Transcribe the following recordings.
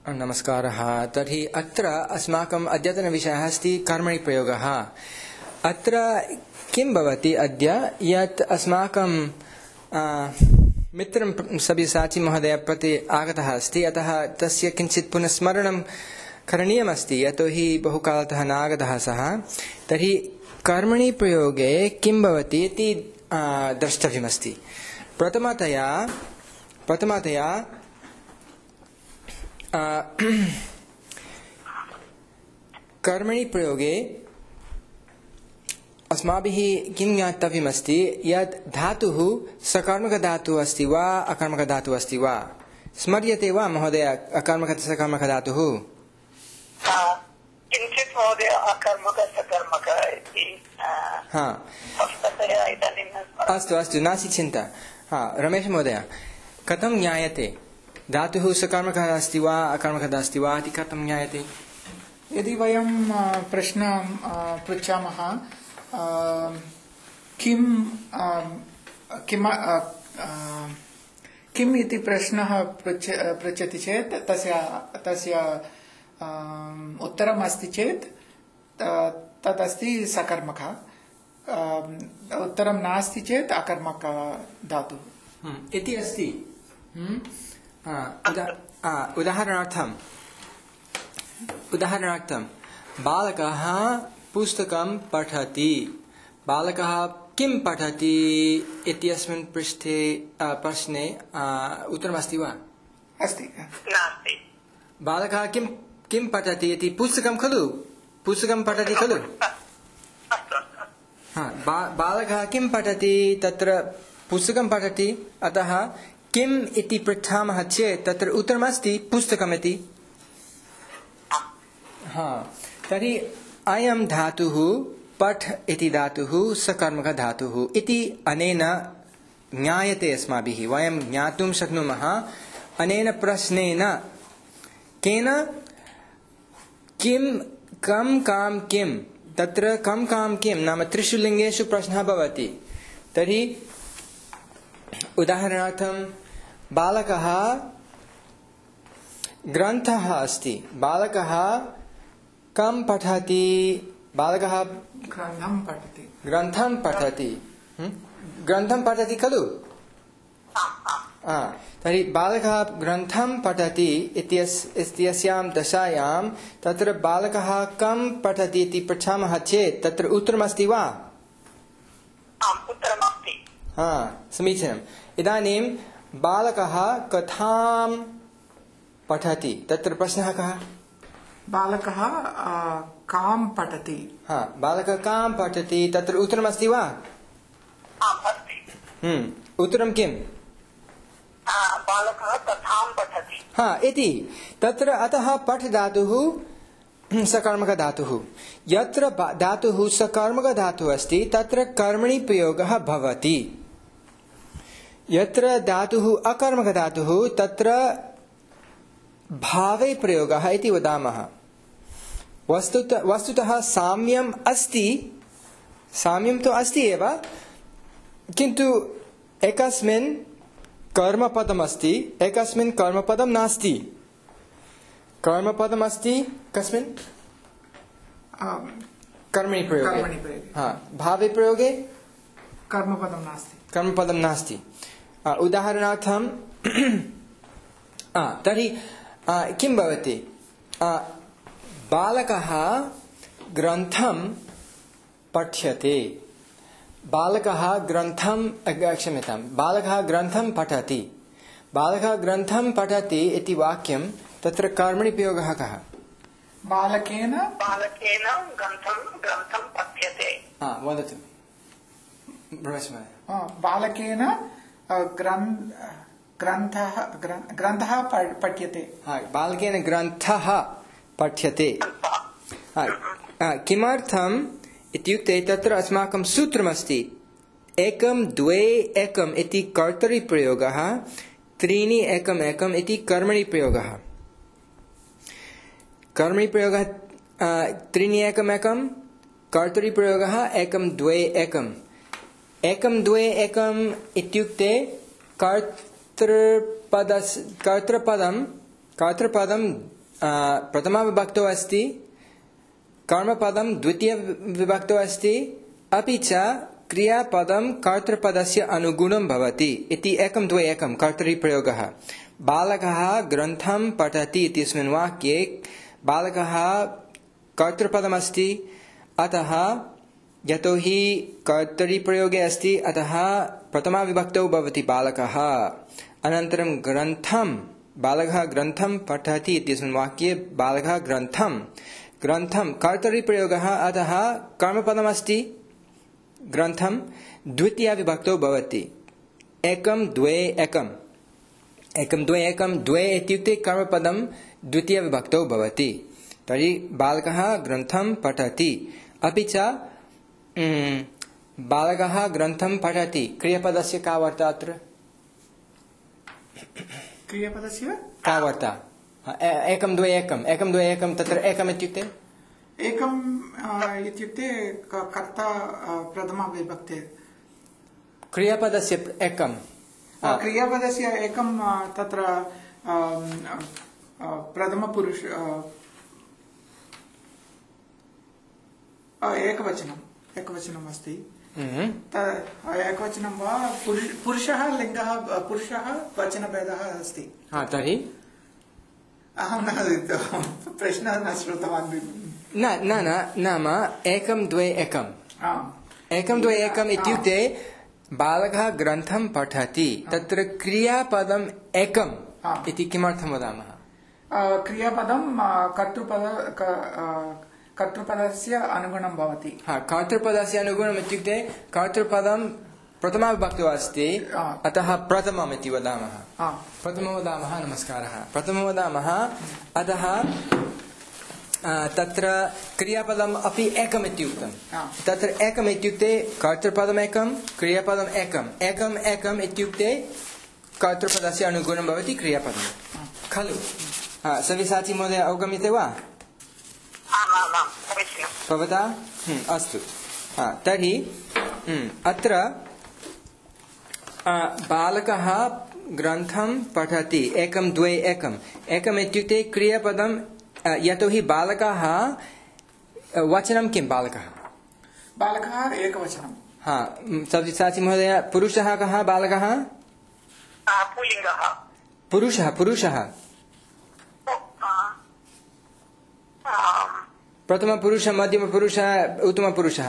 नमस्कारः। तर्हि अत्र अस्माकम् अद्यतनविषयः अस्ति कर्मणि प्रयोगः। अत्र किं भवति अद्य यत् अस्माकं मित्रं सब्यसाची महोदय प्रति आगतः अस्ति, अतः तस्य किञ्चित् पुनः स्मरणं करणीयमस्ति, यतोहि बहुकालतः न आगतः सः। तर्हि कर्मणि प्रयोगे किं भवति इति द्रष्टव्यमस्ति। प्रथमतया कर्मणि प्रयोगे अस्माभिः किं ज्ञातव्यमस्ति यत् धातुः सकर्मकधातुः अस्ति वा अकर्मकधातुः अस्ति वा। स्मर्यते वा महोदय अकर्मकसकर्मकधातुः? किञ्चित् महोदय अकर्मक सकर्मक इति अस्तु नास्ति चिन्ता। रमेश महोदय, कथं ज्ञायते धातुः सकर्मकः अस्ति वा अकर्मकः अस्ति वा इति कथं ज्ञायते? यदि वयं प्रश्नं पृच्छामः किम् इति प्रश्नः पृच्छति चेत् तस्य उत्तरम् अस्ति चेत् तदस्ति सकर्मकः, उत्तरं नास्ति चेत् अकर्मक धातुः इति अस्ति। उदाहरणार्थं बालकः पुस्तकं पठति। बालकः किं पठति इत्यस्मिन् प्रश्ने उत्तरमस्ति वा? अस्ति। नास्ति। बालकः किं पठति इति पुस्तकं खलु? पुस्तकं पठति खलु? बालकः किं पठति? तत्र पुस्तकं पठति। अतः किम् इति पृच्छामः चेत् तत्र उत्तरमस्ति पुस्तकमिति। तर्हि अयं धातुः पठ इति धातुः सकर्मक धातुः इति अनेन ज्ञायते अस्माभिः। वयं ज्ञातुं शक्नुमः अनेन प्रश्नेन केन किं कं कां किं। तत्र कं कां किं नाम त्रिषु लिङ्गेषु प्रश्नः भवति। तर्हि उदाहरणार्थं बालकः ग्रन्थः अस्ति। बालकः कं पठति? बालकः ग्रन्थं पठति। ग्रन्थं पठति खलु? तर्हि बालकः ग्रन्थं पठति इत्यस्यां दशायां तत्र बालकः कं पठति इति पृच्छामः चेत् तत्र उत्तरमस्ति वा? उत्तरमस्ति। समीचीनम्। इदानीं बालकः कथां पठति। तत्र प्रश्नः कः? बालकः कां पठति। बालकः कां पठति, तत्र उत्तरमस्ति वा? उत्तरं किम्? बालकः कथां पठति इति। तत्र अतः पठ धातुः सकर्मक धातुः। यत्र धातुः सकर्मक धातुः अस्ति तत्र कर्मणि प्रयोगः भवति। यत्र धातुः अकर्मक धातुः तत्र भावे प्रयोगः इति वदामः। वस्तुतः साम्यम् अस्ति, साम्यं तु अस्ति एव, किन्तु एकस्मिन् कर्मपदम् अस्ति, एकस्मिन् कर्मपदं नास्ति। कर्मपदम् अस्ति कस्मिन्? कर्मणि प्रयोगे। भावे प्रयोगे कर्मपदं नास्ति। उदाहरणार्थं तर्हि किं भवति? बालकः ग्रन्थं पठ्यते। बालकः ग्रन्थं पठति। बालकः ग्रन्थं पठति इति वाक्यं तत्र कर्मणि प्रयोगः कः? बालकेन ग्रन्थं पठ्यते। वदतु। बालकेन ग्रन्थः पठ्यते। बालकेन ग्रन्थः पठ्यते। किमर्थम् इत्युक्ते तत्र अस्माकं सूत्रमस्ति एकं द्वे एकम् इति कर्तरि प्रयोगः, त्रीणि एकम् एकम् इति कर्मणि प्रयोगः। कर्मणि प्रयोगः त्रीणि एकम् एकं, कर्तरि प्रयोगः एकं द्वे एकम्। एकं द्वे एकम् इत्युक्ते कर्तृपदं प्रथमाविभक्तौ अस्ति, कर्मपदं द्वितीयविभक्तौ अस्ति, अपि च क्रियापदं कर्तृपदस्य अनुगुणं भवति इति 1 2 1 कर्तरिप्रयोगः। बालकः ग्रन्थं पठति इत्यस्मिन् वाक्ये बालकः कर्तृपदमस्ति, अतः यतोहि कर्तरिप्रयोगे अस्ति अतः प्रथमाविभक्तौ भवति बालकः। अनन्तरं ग्रन्थं बालकः ग्रन्थं पठति इत्यस्मिन् वाक्ये बालकः ग्रन्थं कर्तरिप्रयोगः, अतः कर्मपदमस्ति ग्रन्थं द्वितीयाविभक्तौ भवति 1 2 1 1 2 1 2 इत्युक्ते कर्मपदं द्वितीयविभक्तौ भवति। तर्हि बालकः ग्रन्थं पठति, अपि च बालकः ग्रन्थं पठति क्रियापदस्य का वार्ता अत्र? क्रियापदस्य का वार्ता? 1 2 1 1 2 1 तत्र 1 इत्युक्ते एकम् इत्युक्ते कर्ता प्रथमाविभक्ते क्रियापदस्य 1 क्रियापदस्य एकं तत्र प्रथमपुरुष एकवचनम् अस्ति। एकवचनं वा पुरुषः लिङ्गः पुरुषः वचनभेदः अस्ति। तर्हि अहं प्रश्नः न श्रुतवान्। न नाम 1 2 1 1 2 1 इत्युक्ते बालकः ग्रन्थं पठति, तत्र क्रियापदम् 1 इति किमर्थं वदामः? क्रियापदं कर्तृपदस्य अनुगुणं भवति। कर्तृपदस्य अनुगुणम् इत्युक्ते कर्तृपदं प्रथमाविभक्तौ अस्ति, अतः प्रथमम् इति वदामः। प्रथमं वदामः, नमस्कारः, प्रथमं वदामः, अतः तत्र क्रियापदम् अपि 1 इति उक्तं। तत्र 1 इत्युक्ते कर्तृपदम् 1 क्रियापदम् 1 1 इत्युक्ते कर्तृपदस्य अनुगुणं भवति क्रियापदं खलु? सव्यसाची महोदय अवगम्यते वा भवता? अस्तु। तर्हि अत्र बालकः ग्रन्थं पठति 1 2 1 1 इत्युक्ते क्रियापदं, यतोहि बालकः वचनं किं? बालकः एकवचनं। सव्यसाची महोदय पुरुषः कः? बालकः पुरुषः प्रथमपुरुषः, मध्यमपुरुषः, उत्तमपुरुषः,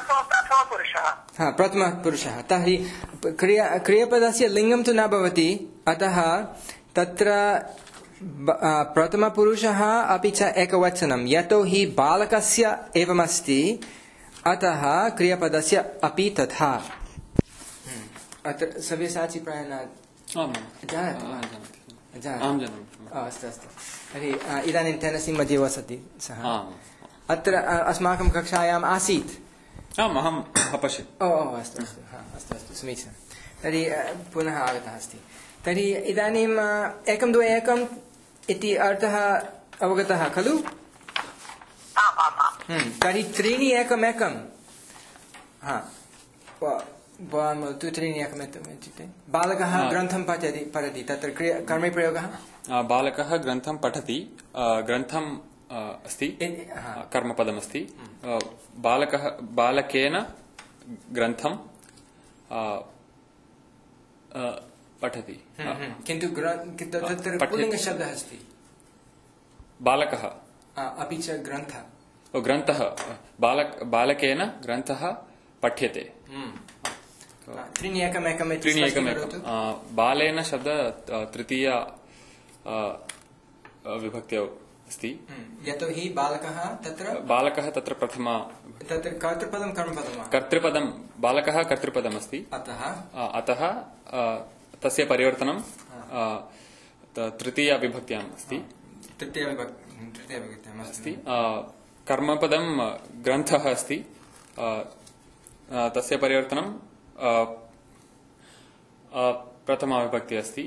प्रथमपुरुषः। तर्हि क्रियापदस्य लिङ्गं तु न भवति, अतः तत्र प्रथमपुरुषः अपि च एकवचनं, यतोहि बालकस्य एवमस्ति, अतः क्रियापदस्य अपि तथा। अत्र सव्यसाची प्रायः अस्तु। तर्हि इदानीं टेनसी मध्ये वसति सः। अत्र अस्माकं कक्षायाम् आसीत्। अहम् अपश्यत्। अस्तु समीचीनं। तर्हि पुनः आगतः अस्ति। तर्हि इदानीम् 1 2 1 इति अर्थः अवगतः खलु? तर्हि 3 1 1 भवान् वदतु। 3 1 इत्युक्ते बालकः ग्रन्थं पठति, तत्र कर्मप्रयोगः? बालकः ग्रन्थं पठति, ग्रन्थम् अस्ति, कर्मपदमस्ति। बालकेन ग्रन्थं पठति, किन्तु तत्र पुल्लिङ्गशब्दः अस्ति। बालकः अपि च ग्रन्थः बालकेन ग्रन्थः पठ्यते। 3 1 1 बालेन शब्द तृतीय विभक्त्यौ अस्ति, यतोहि बालकः तत्र प्रथमा, तत्र कर्तृपदं कर्मपदं वा? कर्तृपदं, बालकः कर्तृपदमस्ति, अतः तस्य परिवर्तनं तृतीया विभक्त्याम् अस्ति। कर्मपदं ग्रन्थः अस्ति, तस्य परिवर्तनं प्रथमा विभक्ति अस्ति।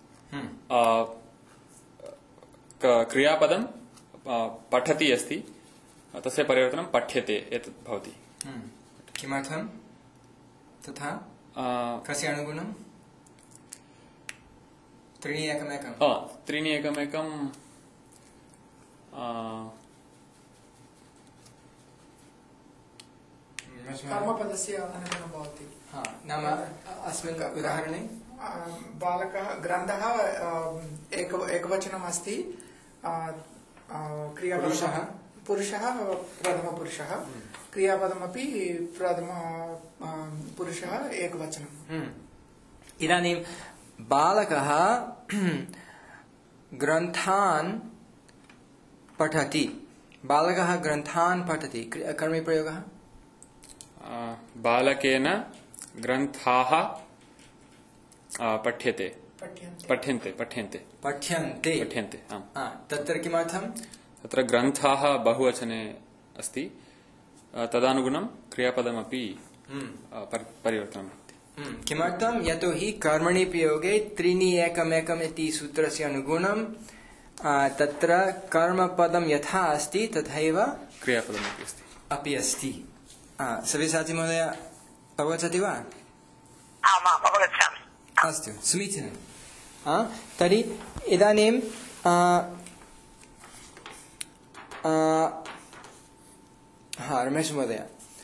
क्रियापदं पठति अस्ति, तस्य परिवर्तनं पठ्यते एतत् भवति। किमर्थं तथा? कस्य अनुगुणं? 3 1 1 3 1 1 कर्मपदस्य अनुगुणं भवति नाम अस्मिन् उदाहरणे बालकः ग्रन्थः एकवचनम् अस्ति क्रियापदः पुरुषः प्रथमपुरुषः क्रियापदमपि प्रथम पुरुषः एकवचनम् इदानीं बालकः ग्रन्थान् पठति बालकः ग्रन्थान् पठति कर्मणि प्रयोगः बालकेन ग्रन्थाः पठ्यन्ते आम् तत्र किमर्थं तत्र ग्रन्थाः बहुवचने अस्ति तदनुगुणं क्रियापदमपि परिवर्तनं भवति किमर्थं यतोहि कर्मणि प्रयोगे त्रीणि एकमेकम् इति सूत्रस्य अनुगुणं तत्र कर्मपदं यथा अस्ति तथैव क्रियापदमपि अस्ति सव्यसाची महोदय अवगच्छति वा आमाम् अवगच्छामि अस्तु समीचीनं तर्हि इदानीं रमेश महोदय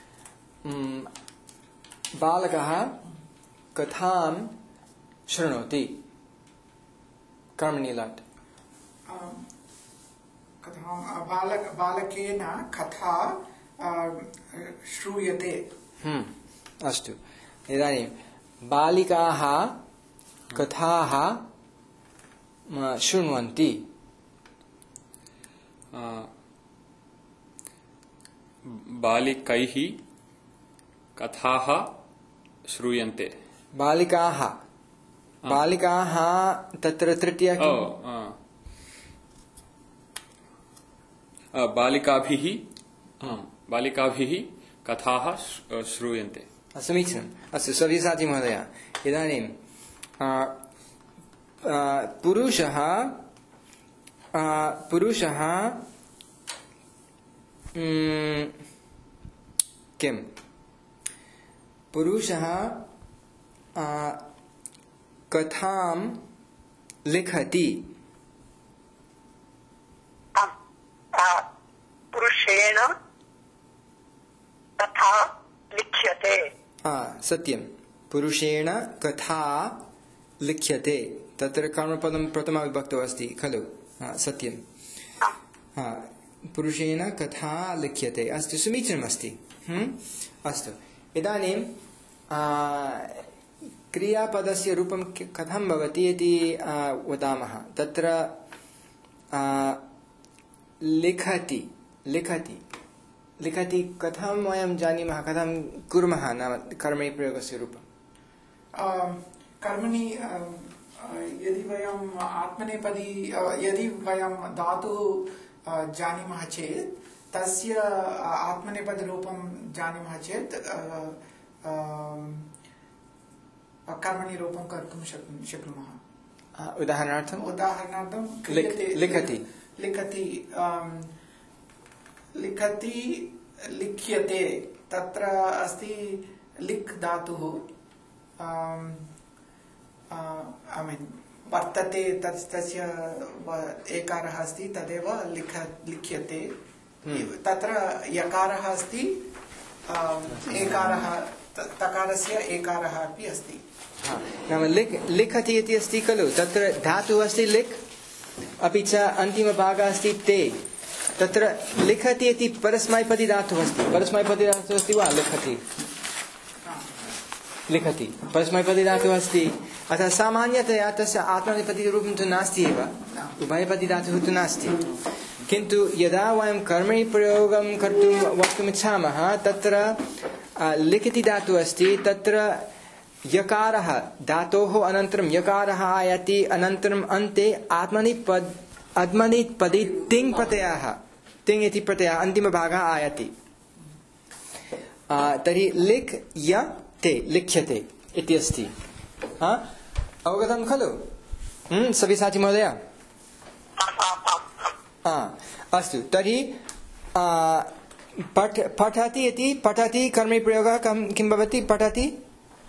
बालकः कथां शृणोति कर्मणि लट् बालकेन कथा श्रूयते अस्तु इदानीं बालिकाः कथाः शृण्वन्ति बालिकैः कथाः श्रूयन्ते बालिकाः तत्र तृतीया बालिकाभिः कथाः श्रूयन्ते समीचीनम् अस्तु सव्यसाची महोदय इदानीं पुरुषः किं पुरुषः कथां लिखति पुरुषेण कथा लिख्यते सत्यं पुरुषेण कथा लिख्यते तत्र कर्मपदं प्रथमाविभक्तौ अस्ति खलु सत्यं पुरुषेण कथा लिख्यते अस्तु समीचीनमस्ति अस्तु इदानीं क्रियापदस्य रूपं कथं भवति इति वदामः तत्र लिखति कथं वयं जानीमः कथं कुर्मः नाम कर्मणि प्रयोगस्य रूपं कर्मणि यदि वयम् आत्मनेपदी यदि वयं धातुः जानीमः चेत् तस्य आत्मनेपदरूपं जानीमः चेत् कर्मणि रूपं कर्तुं शक्नुमः उदाहरणार्थं लिखति लिख्यते तत्र अस्ति लिक् धातुः वर्तते तस्य एकारः अस्ति तदेव लिख्यते तत्र यकारः अस्ति एकारः तकारस्य एकारः अपि अस्ति नाम लिखति इति अस्ति खलु तत्र धातुः अस्ति लिक् अपि च अन्तिमभागः अस्ति ते तत्र लिखति इति परस्मैपदी धातुः अस्ति वा लिखति परस्मैपदी धातुः अस्ति अतः सामान्यतया तस्य आत्मनेपदीरूपं तु नास्ति एव उभयपदी धातुः तु नास्ति किन्तु यदा वयं कर्मणि प्रयोगं कर्तुं वक्तुमिच्छामः तत्र लिखति धातुः अस्ति तत्र यकारः धातोः अनन्तरं यकारः आयाति अनन्तरम् अन्ते आत्मनेपदी तिङ् प्रत्ययः तिङ् इति प्रत्ययः अन्तिमभागः आयाति तर्हि लिख् य ते लिख्यते इति अस्ति अवगतं खलु सव्यसाची महोदय अस्तु तर्हि पठति इति पठति कर्मणि प्रयोगः किं भवति पठति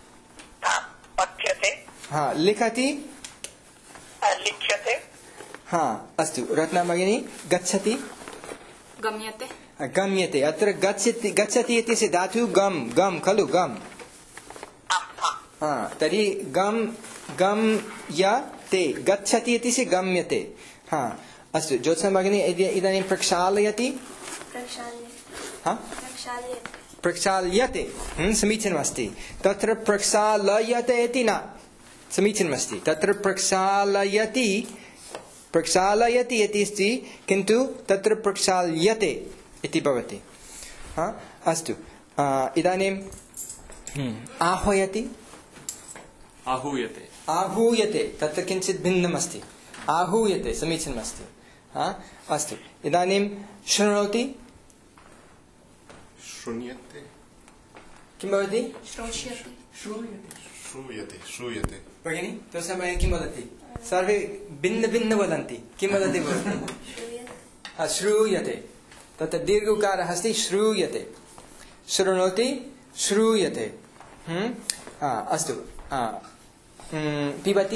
लिखति लिख्यते हा अस्तु रत्ना भगिनी गच्छति गम्यते गम्यते अत्र गच्छति इत्यस्य धातुः गम खलु गम तर्हि गम्यते गच्छति इत्यस्य गम्यते हा अस्तु ज्योत्स्ना भगिनी इदानीं प्रक्षालयति प्रक्षाल्यते समीचीनमस्ति तत्र प्रक्षालयते इति न समीचीनमस्ति तत्र प्रक्षालयति इति अस्ति किन्तु तत्र प्रक्षाल्यते इति भवति अस्तु इदानीं आह्वयति आहूयते तत्र किञ्चित् भिन्नमस्ति आहूयते समीचीनमस्ति अस्तु इदानीं शृणोति श्रूयते किं भवति श्रूयते भगिनी तस्मिन् समये किं वदति सर्वे भिन्न वदन्ति किं वदति भवती श्रूयते तत्र दीर्घ उकारः अस्ति श्रूयते शृणोति श्रूयते अस्तु पिबति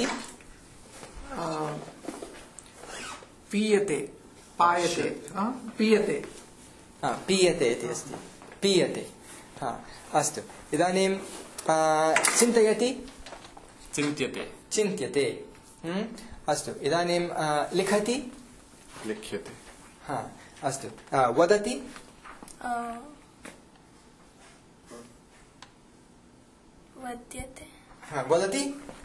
पीयते पायते पीयते पीयते इति अस्ति पीयते अस्तु इदानीं चिन्तयति चिन्त्यते अस्तु इदानीं लिखति लिख्यते अस्तु वदति वदति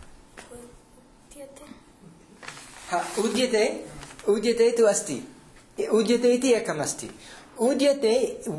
उद्यते तु अस्ति उद्यते इति एकम् अस्ति उद्यते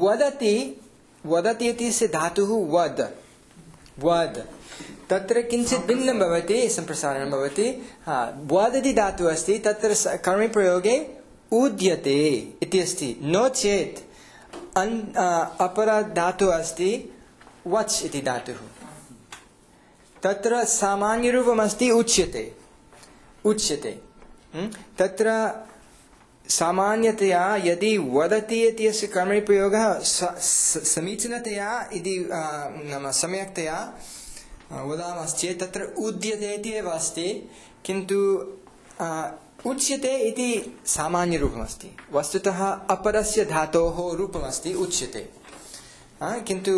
वदति इति धातुः वद तत्र किञ्चित् भिन्नं भवति सम्प्रसारणं भवति वदति धातुः अस्ति तत्र कर्मप्रयोगे उद्यते इति अस्ति नो चेत् अपरा धातुः अस्ति वच् इति धातुः तत्र सामान्यरूपमस्ति उच्यते तत्र सामान्यतया यदि वदति इत्यस्य कर्मप्रयोगः समीचीनतया इति नाम सम्यक्तया वदामश्चेत् तत्र उद्यते इति एव अस्ति किन्तु उच्यते इति सामान्यरूपमस्ति वस्तुतः अपरस्य धातोः रूपमस्ति उच्यते किन्तु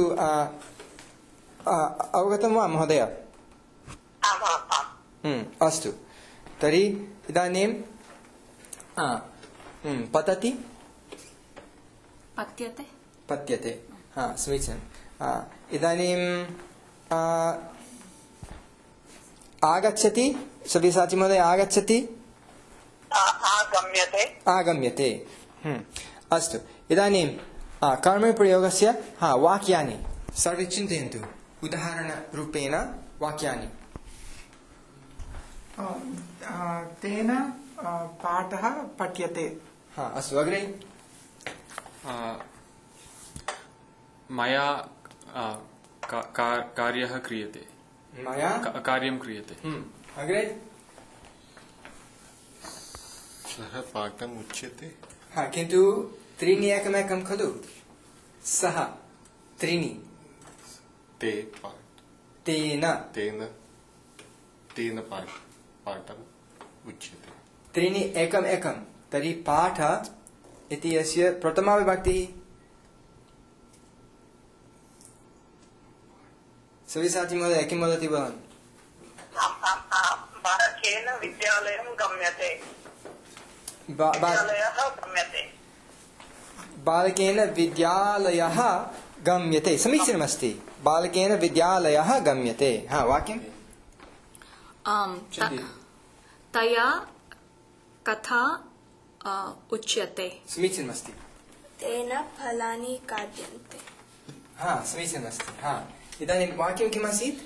अवगतं वा महोदय अस्तु तर्हि इदानीं पतति पत्यते समीचीनम् इदानीं आगच्छति सव्यसाची महोदय आगच्छति आगम्यते अस्तु इदानीं कर्मप्रयोगस्य वाक्यानि सर्वे चिन्तयन्तु उदाहरणरूपेण वाक्यानि तेन पाठः पठ्यते अस्तु अग्रे मया कार्यः क्रियते मया कार्यं क्रियते अग्रे सः पाठम् उच्यते किन्तु त्रीणि एकमेकं खलु सः त्रीणि तेन पाठम् उच्यते त्रीणि एकं तर्हि पाठ इति अस्य प्रथमा विभक्तिः सव्यसाची महोदय किं वदति भवान् बालकेन विद्यालयं गम्यते बालकेन विद्यालयः गम्यते समीचीनमस्ति बालकेन विद्यालयः गम्यते वाक्यं तया कथा उच्यते समीचीनमस्ति तेन फलानि कार्यन्ते समीचीनमस्ति इदानीं वाक्यं किम् आसीत्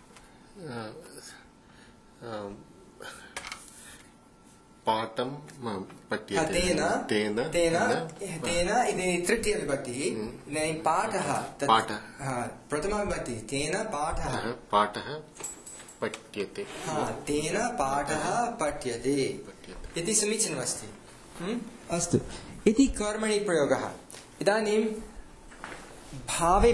पाठं पठ्यते तेन इति तृतीया विभक्तिः इदानीं पाठः प्रथमा विभक्तिः तेन पाठः पठ्यते तेन पाठः पठ्यते इति समीचीनमस्ति अस्तु इति कर्मणि प्रयोगः इदानीं भावे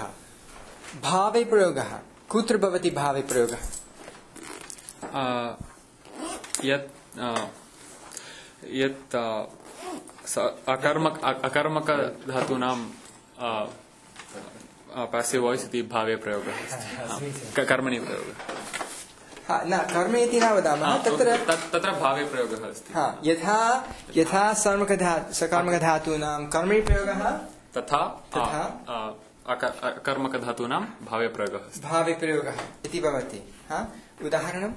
प्रयोगः कुत्र भवति भावे प्रयोगः यत् यत् अकर्मक धातूनां पैसिव् वाय्स् इति भावे प्रयोगः अस्ति कर्मणि प्रयोगः न कर्म इति न वदामः तत्र भावे प्रयोगः अस्ति यथा सकर्मकधातूनां कर्मणि प्रयोगः तथा अकर्मकधातूनां भावे प्रयोगः अस्ति भावे प्रयोगः इति भवति उदाहरणं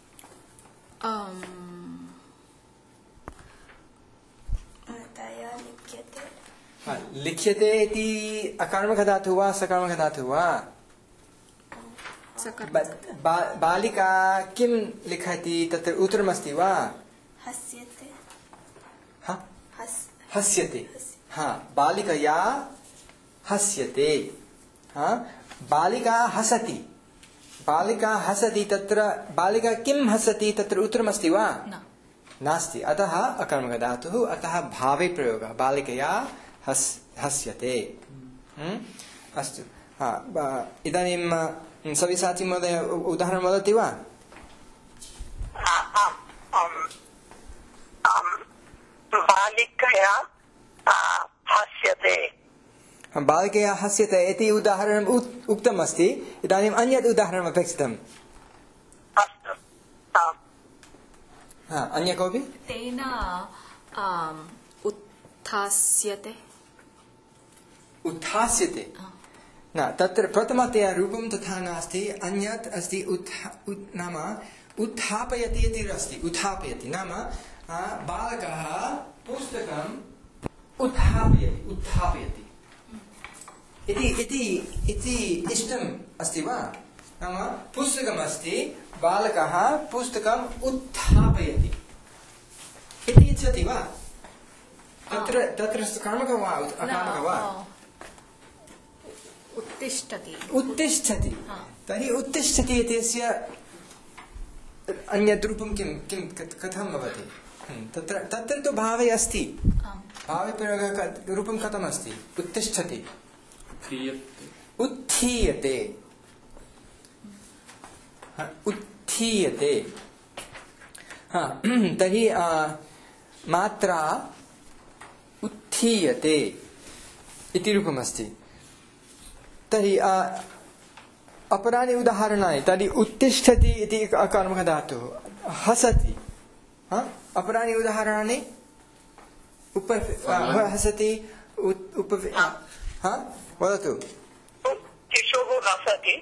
तया लिख्यते लिख्यते इति अकर्मकधातुः वा सकर्मकधातुः वा बालिका किं लिखति तत्र उत्तरमस्ति वा हस्यते हस्यते बालिकया हस्यते बालिका हसति तत्र बालिका किं हसति तत्र उत्तरमस्ति वा नास्ति अतः अकर्मकधातुः अतः भावे प्रयोगः बालिकया हस्यते अस्तु इदानीं सव्यसाची महोदय उदाहरणं वदति वा बालिकया हस्यते बालिकया हस्यते इति उदाहरणम् उक्तम् अस्ति इदानीम् अन्यत् उदाहरणम् अपेक्षितम् अन्य कोऽपि तेन उत्थास्यते न तत्र प्रथमतया रूपं तथा नास्ति अन्यत् अस्ति नाम उत्थापयति इति अस्ति उत्थापयति नाम बालकः पुस्तकम् उत्थापयति इति इष्टम् अस्ति वा नाम पुस्तकमस्ति बालकः पुस्तकम् उत्थापयति इति इच्छति वा तत्र कर्मकः वा अकर्मकः वा उत्तिष्ठति तर्हि उत्तिष्ठति इत्यस्य अन्यत् रूपं किं कथं भवति तत्र तु भावे अस्ति भावे प्रयोगः रूपं कथम् अस्ति उत्तिष्ठति उत्थीयते तर्हि मात्रा उत्थीयते इति रूपमस्ति तर्हि अपराणि उदाहरणानि तर्हि उत्तिष्ठति इति अकर्मकधातुः हसति अपराणि उदाहरणानि हसति वदतु शिशुः हसति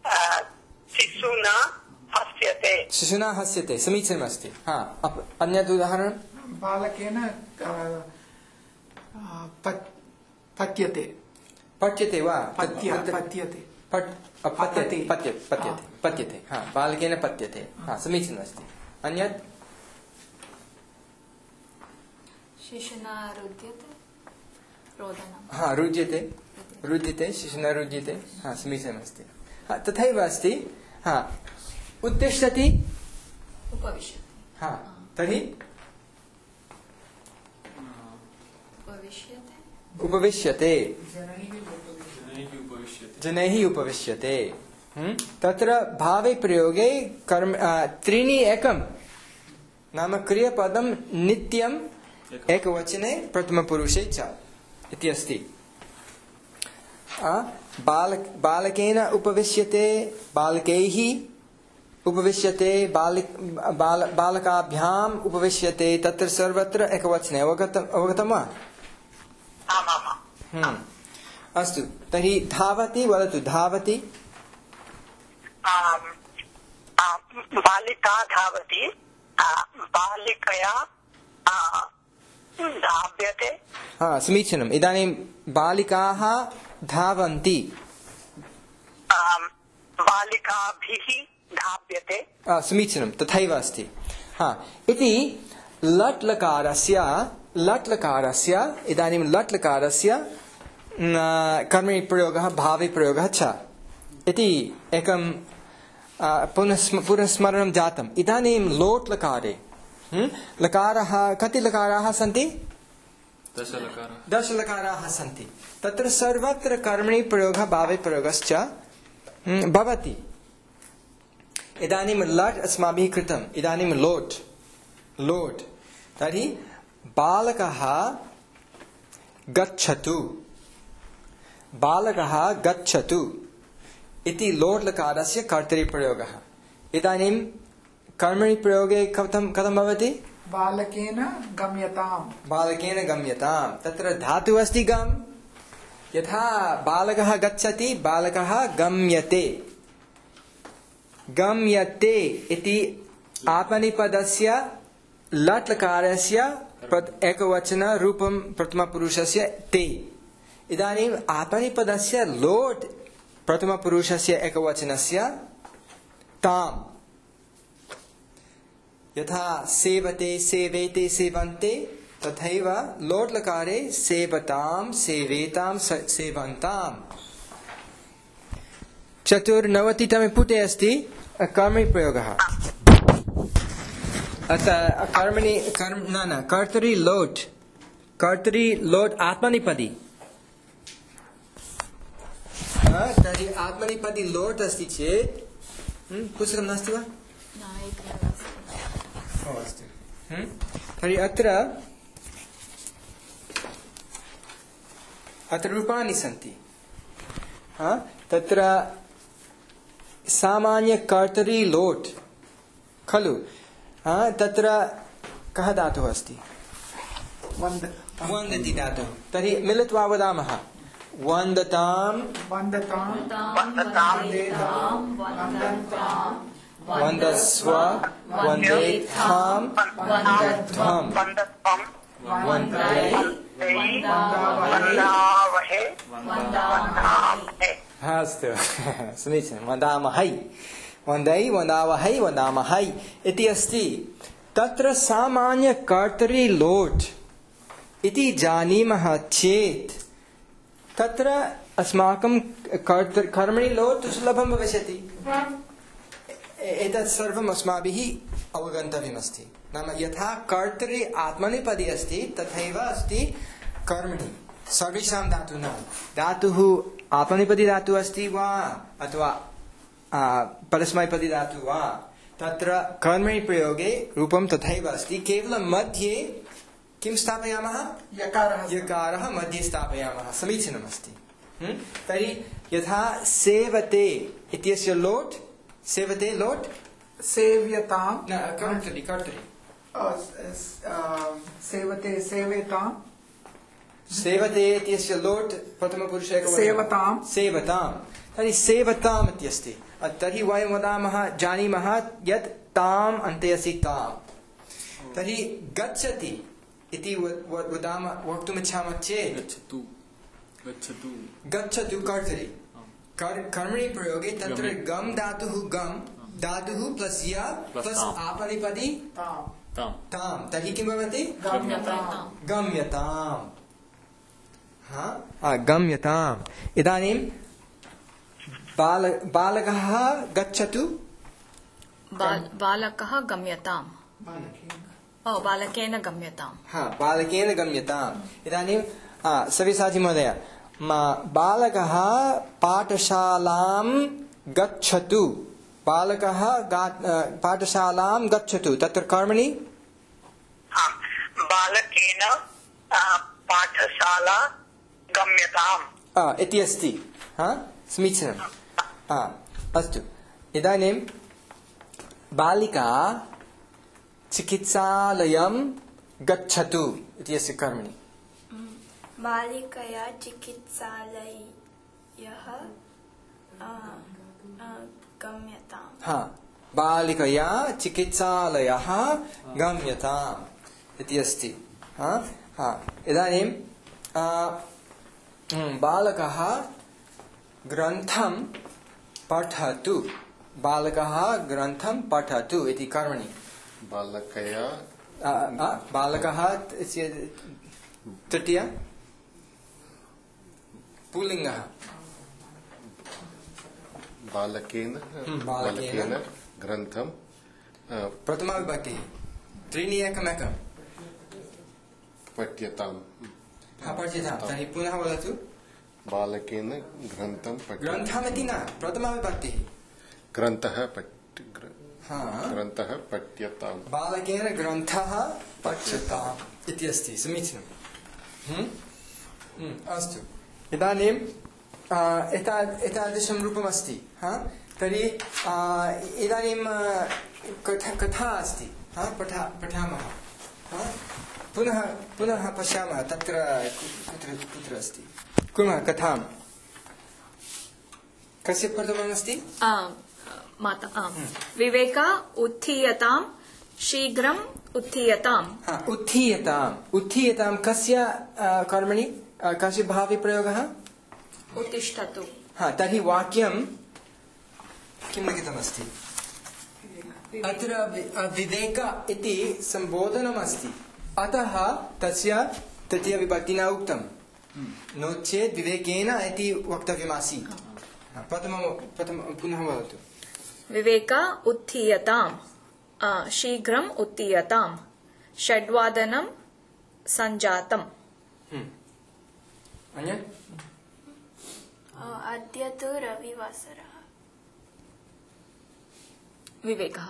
शिशुना हस्यते समीचीनमस्ति अन्यत् उदाहरणं बालकेन पठ्यते वा पठ्यते बालकेन पठ्यते समीचीनमस्ति अन्यत् शिशुना रुज्यते शिशुना रुज्यते समीचीनमस्ति तथैव अस्ति उत्तिष्ठति तर्हि उपविश्यते जनैः उपविश्यते तत्र भावे प्रयोगे कर्म त्रीणि एकं नाम क्रियापदं नित्यम् एकवचने प्रथमपुरुषे च इति अस्ति बालकेन उपविश्यते बालकैः उपविश्यते बालकाभ्याम् उपविश्यते तत्र सर्वत्र एकवचने अवगतं वा अस्तु तर्हि धावति वदतु धावति बालिका धावति बालिकया धाव्यते समीचीनम् इदानीं बालिकाः धावन्ति बालिकाभिः धाव्यते समीचीनं तथैव अस्ति इति लट्लकारस्य इदानीं लट्लकारस्य कर्मणि प्रयोगः भावे प्रयोगः च इति एकं पुनः स्मरणं जातम् इदानीं लोट् लकारे लकारः कति लकाराः सन्ति 10 लकाराः सन्ति तत्र सर्वत्र कर्मणि प्रयोगः भावे प्रयोगश्च भवति इदानीं लट् अस्माभिः कृतम् इदानीं लोट् तर्हि बालकः गच्छतु, बालकः गच्छतु इति लोट् लकारस्य कर्तरिप्रयोगः। इदानीं कर्मणि प्रयोगे कथं भवति? बालकेन गम्यताम्। बालकेन गम्यताम्। तत्र धातुः अस्ति गम्। यथा बालकः गच्छति, बालकः गम्यते। गम्यते इति आत्मनेपदस्य लट् लकारस्य एकवचन रूपं प्रथमपुरुषस्य ते। इदानीम् आत्मनेपदस्य लोट् प्रथमपुरुषस्य एकवचनस्य ताम्। यथा सेवते, सेवेते, सेवन्ते, तथैव लोट् लकारे सेवतां, सेवेतां, सेवन्ताम्। 94तमे पुटे अस्ति कर्मणि प्रयोगः। अतः कर्तरि लोट् आत्मनेपदी। तर्हि आत्मनेपदी लोट् अस्ति चेत् पुस्तकं नास्ति वा? तर्हि अत्र रूपाणि सन्ति। तत्र सामान्य कर्तरि लोट् खलु। तत्र कः धातुः अस्ति? वन्दति धातुः। तर्हि मिलित्वा वदामः वन्दताम्, वन्दस्व, वन्देत्थां, वन्दध्वं, वन्दे, अस्तु समीचीनं। वदामहै, वन्दै, वदावहै, वदामहै इति अस्ति। तत्र सामान्य कर्तरि लोट् इति जानीमः चेत् तत्र अस्माकं कर्मणि लोट् सुलभं भविष्यति। एतत् सर्वम् अस्माभिः अवगन्तव्यमस्ति। नाम यथा कर्तरि आत्मनेपदी अस्ति तथैव अस्ति कर्मणि सर्वेषां धातूनां। धातुः आत्मनेपदी धातुः अस्ति वा अथवा परस्मैपदी धातुः वा, तत्र कर्मणि प्रयोगे रूपं तथैव अस्ति। केवलं मध्ये किं स्थापयामः? यकारः मध्ये स्थापयामः। समीचीनमस्ति। तर्हि यथा सेवते इत्यस्य लोट्, सेवते लोट्, सेव्यताम्, कर्तरि सेवते, सेवेताम्, सेवते इत्यस्य लोट् प्रथमपुरुषे सेवताम्, सेवताम्। तर्हि सेवताम् इत्यस्ति। तर्हि वयं वदामः, जानीमः यत् ताम् अन्ते अस्ति ताम्। तर्हि गच्छति इति वक्तुमिच्छामः चेत् गच्छतु कर्तरि कर्मणि प्रयोगे तत्र गम् धातुः गम् धातुः प्लस् य प्लस् आत्मनेपदी ताम्। तर्हि किं भवति? गम्यताम्। गम्यताम्। इदानीं बालकः गच्छतु, बालकः गम्यताम्, बालकेन गम्यताम्। बालकेन गम्यताम्। इदानीं सव्यसाची महोदय, बालकः पाठशालां गच्छतु, बालकः पाठशालां गच्छतु, तत्र कर्मणि बालकेन पाठशाला गम्यताम् इति अस्ति। समीचीनम्। अस्तु, इदानीं बालिका चिकित्सालयं गच्छतु इति अस्य कर्मणि। बालिकया चिकित्सालयः गम्यताम्। बालिकया चिकित्सालयः गम्यताम् इति अस्ति। इदानीं बालकः ग्रन्थं पठतु, बालकः ग्रन्थं पठतु इति कर्मणि। बालकया बालकः तृतीय पुल्लिङ्गः। बालकेन ग्रन्थं प्रथमा विभक्तिः त्रीणि एकमेकं पठ्यताम्। पठ्यताम्। तर्हि पुनः वदतु। बालकेन ग्रन्थं ग्रन्थमिति न, प्रथमा विभक्तिः ग्रन्थः पठ्यताम्। बालकेन ग्रन्थः पठ्यताम्। इति अस्ति समीचीनं अस्तु इदानीं एतादृशं रूपमस्ति तर्हि इदानीं कथा अस्ति पठामः पुनः पश्यामः तत्र कुत्र अस्ति कुर्मः कथां कस्य प्रथममस्ति माता विवेक उत्थीयतां शीघ्रम् उत्थीयताम् उत्थीयतां कस्य कर्मणि कस्य भावे प्रयोगः उत्तिष्ठतु तर्हि वाक्यं किं लिखितमस्ति अत्र विवेक इति सम्बोधनमस्ति अतः तस्य तृतीयविभक्तिना उक्तं नो चेत् विवेकेन इति वक्तव्यमासीत् पुनः वदतु विवेक उत्थीयतां शीघ्रम् उत्थीयतां षड्वादनं सञ्जातम् अन्यत् अद्य तु रविवासरः विवेकः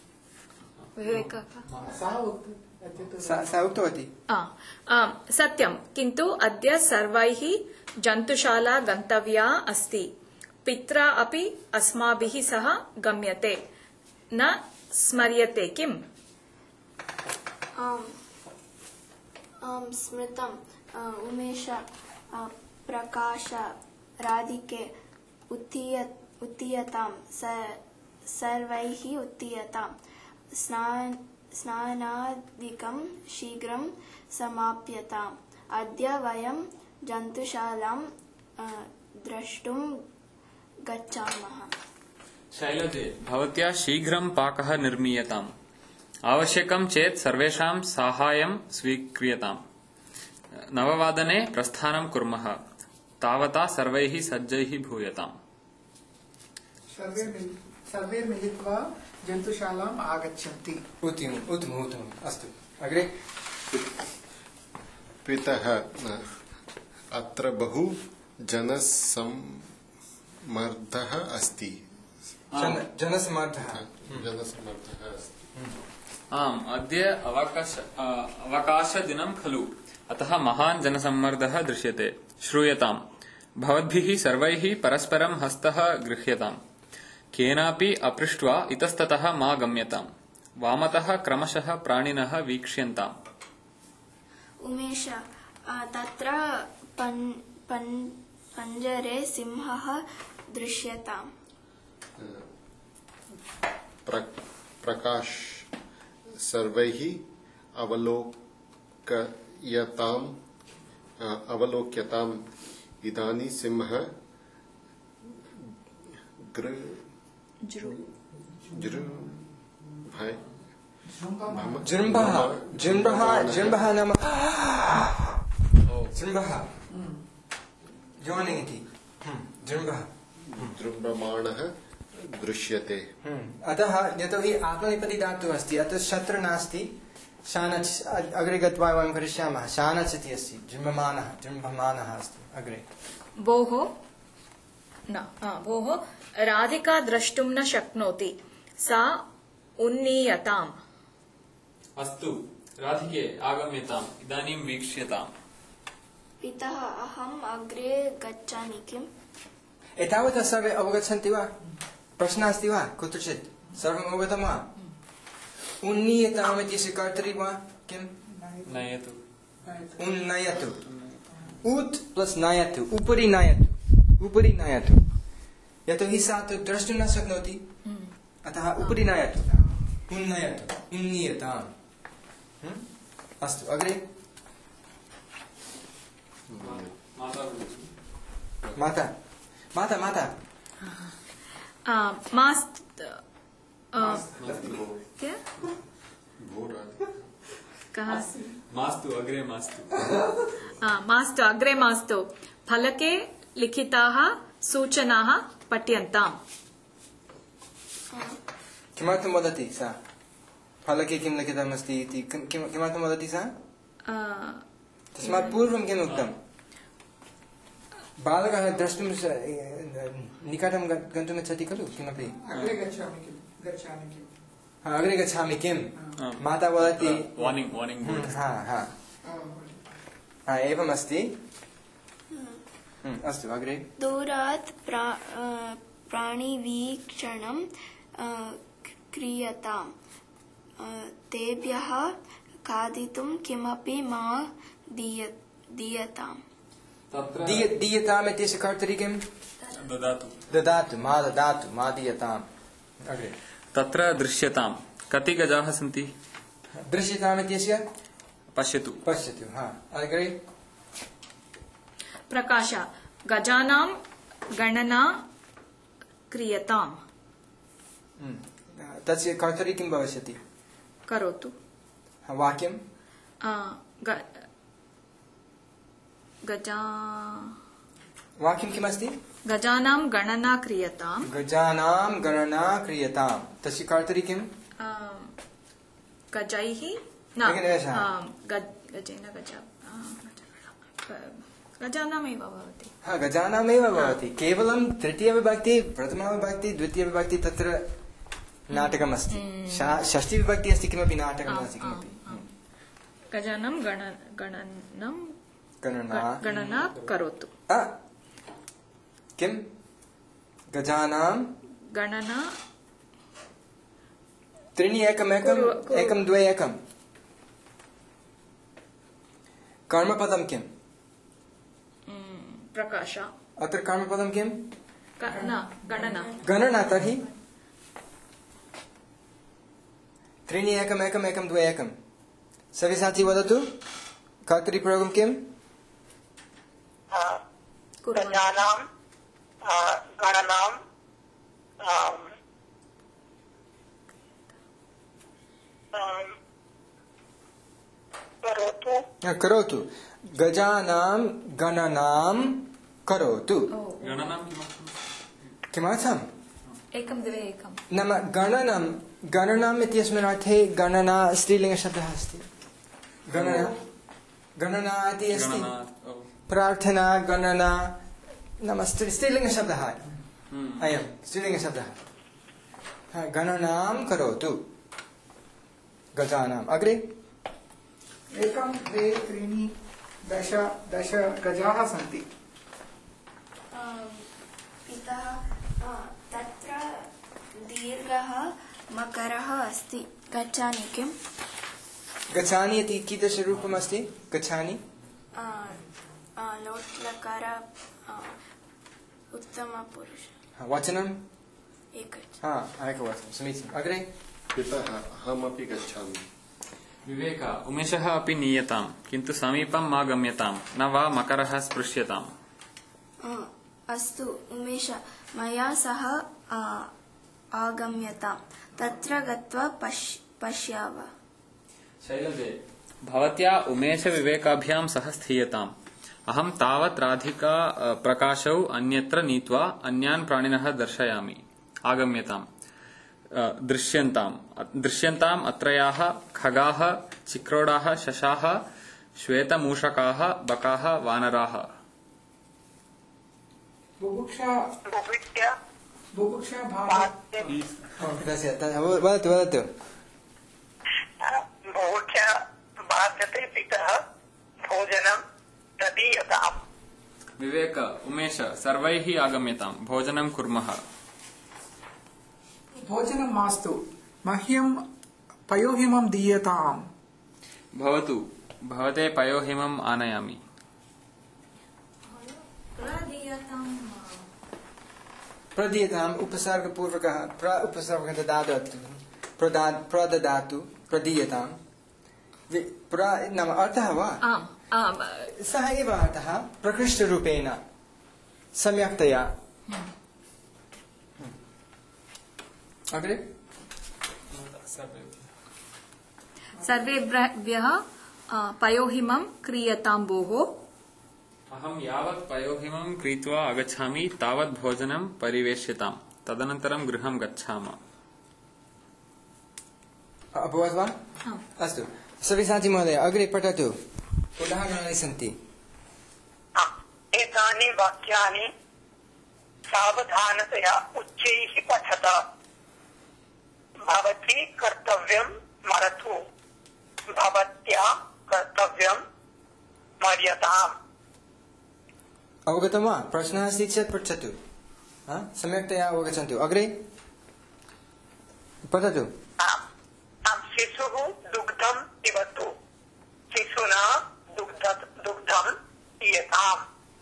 सा उक्तवती सत्यं किन्तु अद्य सर्वैः जन्तुशाला गन्तव्या अस्ति पित्रा अपि अस्माभिः सह गम्यते न स्मर्यते किम् स्मृतम् उमेश प्रकाश राधिके उत्थीयतां सर्वैः उत्थीयतां स्नानादिकं शीघ्रं समाप्यताम् अद्य वयं जन्तुशालां द्रष्टुं गच्छामः शैलजे भवत्या शीघ्रं पाकः निर्मीयताम् आवश्यकं चेत् सर्वेषां साहाय्यं स्वीक्रियताम् 9 वादने प्रस्थानं कुर्मः तावता सर्वैः सज्जैः भूयताम् सर्वे मिलित्वा जन्तुशालाम् आगच्छन्ति उत्तमम् अस्तु अग्रे पितः अत्र बहु जनसम्मर्दः अस्ति जनसम्मर्दः अस्ति आम् अद्य अवकाशदिनं खलु अतः महान् जनसम्मर्दः दृश्यते श्रूयताम् भवद्भिः सर्वैः परस्परं हस्तः गृह्यताम् केनापि अपृष्ट्वा इतस्ततः मा गम्यताम् वामतः क्रमशः प्राणिनः वीक्ष्यन्ताम् उमेश तत्र पञ्जरे सिंहः दृश्यताम् प्रकाश सर्वैः अवलोक्यताम् इदानीं सिंहः जृम्भः नाम यौनिङ् इति जृम्भमाणः दृश्यते अतः यतोहि आत्मनेपदी धातुः अस्ति अतः शत्र नास्ति शानच् अग्रे गत्वा वयं करिष्यामः शानच् इति अस्ति जृम्भमानः अस्ति अग्रे भोः राधिका द्रष्टुं न शक्नोति सा उन्नीयताम् अस्तु राधिके आगम्यताम् इदानीं वीक्ष्यताम् पितः अहम् अग्रे गच्छामि किम् एतावत् सर्वे अवगच्छन्ति वा प्रश्नः अस्ति वा कुत्रचित् सर्वम् अवगतं वा उन्नीयताम् इत्यस्य कर्तरि वा किम् नयतु उन्नयतु उत् प्लस् नयतु उपरि नयतु यतोहि सा तु द्रष्टुं न शक्नोति अतः उपरि नयतु उन्नयतु उन्नीयताम् अस्तु अग्रे माता मास्तु अग्रे मास्तु अग्रे मास्तु फलके लिखिताः सूचनाः पठ्यन्ताम् किमर्थं वदति सा फलके किं लिखितमस्ति इति किमर्थं वदति सा तस्मात् पूर्वं किम् उक्तं बालकः द्रष्टुं निकटं गन्तुम् इच्छति खलु किमपि अग्रे गच्छामि किम् माता वदति एवमस्ति अस्तु अग्रे दूरात् प्राणिवीक्षणं क्रियताम् तेभ्यः खादितुं किमपि मा दीयताम् दीयताम् इत्यस्य कर्तरि किम् ददातु ददातु मा दीयताम् अग्रे तत्र दृश्यताम् कति गजाः सन्ति दृश्यताम् इत्यस्य पश्यतु अग्रे प्रकाश गजानां गणना क्रियताम् तस्य कर्तरि किं भविष्यति करोतु वाक्यं वाक्यं किमस्ति गजानां गणना क्रियताम् तस्य कर्तरि किं गजैः गजानामेव भवति गजानामेव भवति केवलं तृतीयविभक्ति प्रथमाविभक्ति द्वितीयविभक्ति तत्र नाटकमस्ति षष्ठीविभक्ति अस्ति किमपि नाटकं नास्ति किमपि गजानां गणना करोतु किं गजानां गणना त्रीणि एकं द्वे एकं कर्मपदं किम् प्रकाश अत्र कर्मपदं किम् गणना तर्हि त्रीणि एकं द्वे एकं सविसाचि वदतु कर्तरिप्रयोगं किम् गजानां गणनां करोतु गजानां गणनां करोतु किमर्थम् एकं द्वे एकं नाम गणनम् इत्यस्मिन् अर्थे गणना स्त्रीलिङ्गशब्दः अस्ति गणना इति अस्ति प्रार्थना गणना नाम स्त्रीलिङ्गशब्दः अयं स्त्रीलिङ्गशब्दः गणनां करोतु गजानाम् अग्रे 1 2 3 10 गजाः सन्ति पिता तत्र दीर्घः मकरः अस्ति गच्छानि किम् गच्छानि इति कीदृशरूपम् अस्ति गच्छानि लोट्लकार उत्तमपुरुष वचनम् एकवचनं समीचीनम् अग्रे पितः अहमपि गच्छामि विवेक उमेशः अपि नीयताम् किन्तु समीपं मा गम्यताम् न वा मकरः स्पृश्यताम् अस्तु उमेश मया सह आगम्यताम् तत्र गत्वा पश्याव शैलजे भवत्या उमेशविवेकाभ्यां सह स्थीयताम् अहं तावत् राधिका प्रकाशौ अन्यत्र नीत्वा अन्यान् प्राणिनः दर्शयामि आगम्यताम् दृश्यन्ताम् अत्रयाः खगाः चिक्रोडाः शशाः श्वेतमूषकाः बकाः वानराः बुभुक्षा वदतु बुभुक्षा बाध्यते पितः भोजनं ददीयताम् विवेक उमेश सर्वैः आगम्यताम् भोजनं कुर्मः भोजनं मास्तु मह्यं पयोहिमं दीयताम् भवतु भवते पयोहिमम् आनयामि प्रदीयताम् उपसर्गपूर्वकः उपसर्गः प्रददातु प्रदीयताम् नाम अर्थः वा सः एव अर्थः प्रकृष्टरूपेण सम्यक्तया अग्रे सर्वेभ्यः पयोहिमं क्रियतां भोः अहं यावत् पयोहिमं क्रीत्वा आगच्छामि तावत् भोजनं परिवेश्यताम् तदनन्तरं गृहं गच्छामः अभवत् वा अस्तु सविसाचि महोदय अग्रे पठतु उदाहरणानि सन्ति एतानि वाक्यानि सावधानतया उच्चैः पठत भवती कर्तव्यं स्मरतु भवत्या कर्तव्यं वर्यताम्। अवगतं वा? प्रश्नः अस्ति चेत् पृच्छतु। सम्यक्तया अवगच्छन्तु। अग्रे पठतु। शिशुः दुग्धं पिबतु, शिशुना दुग्धं पीयताम्।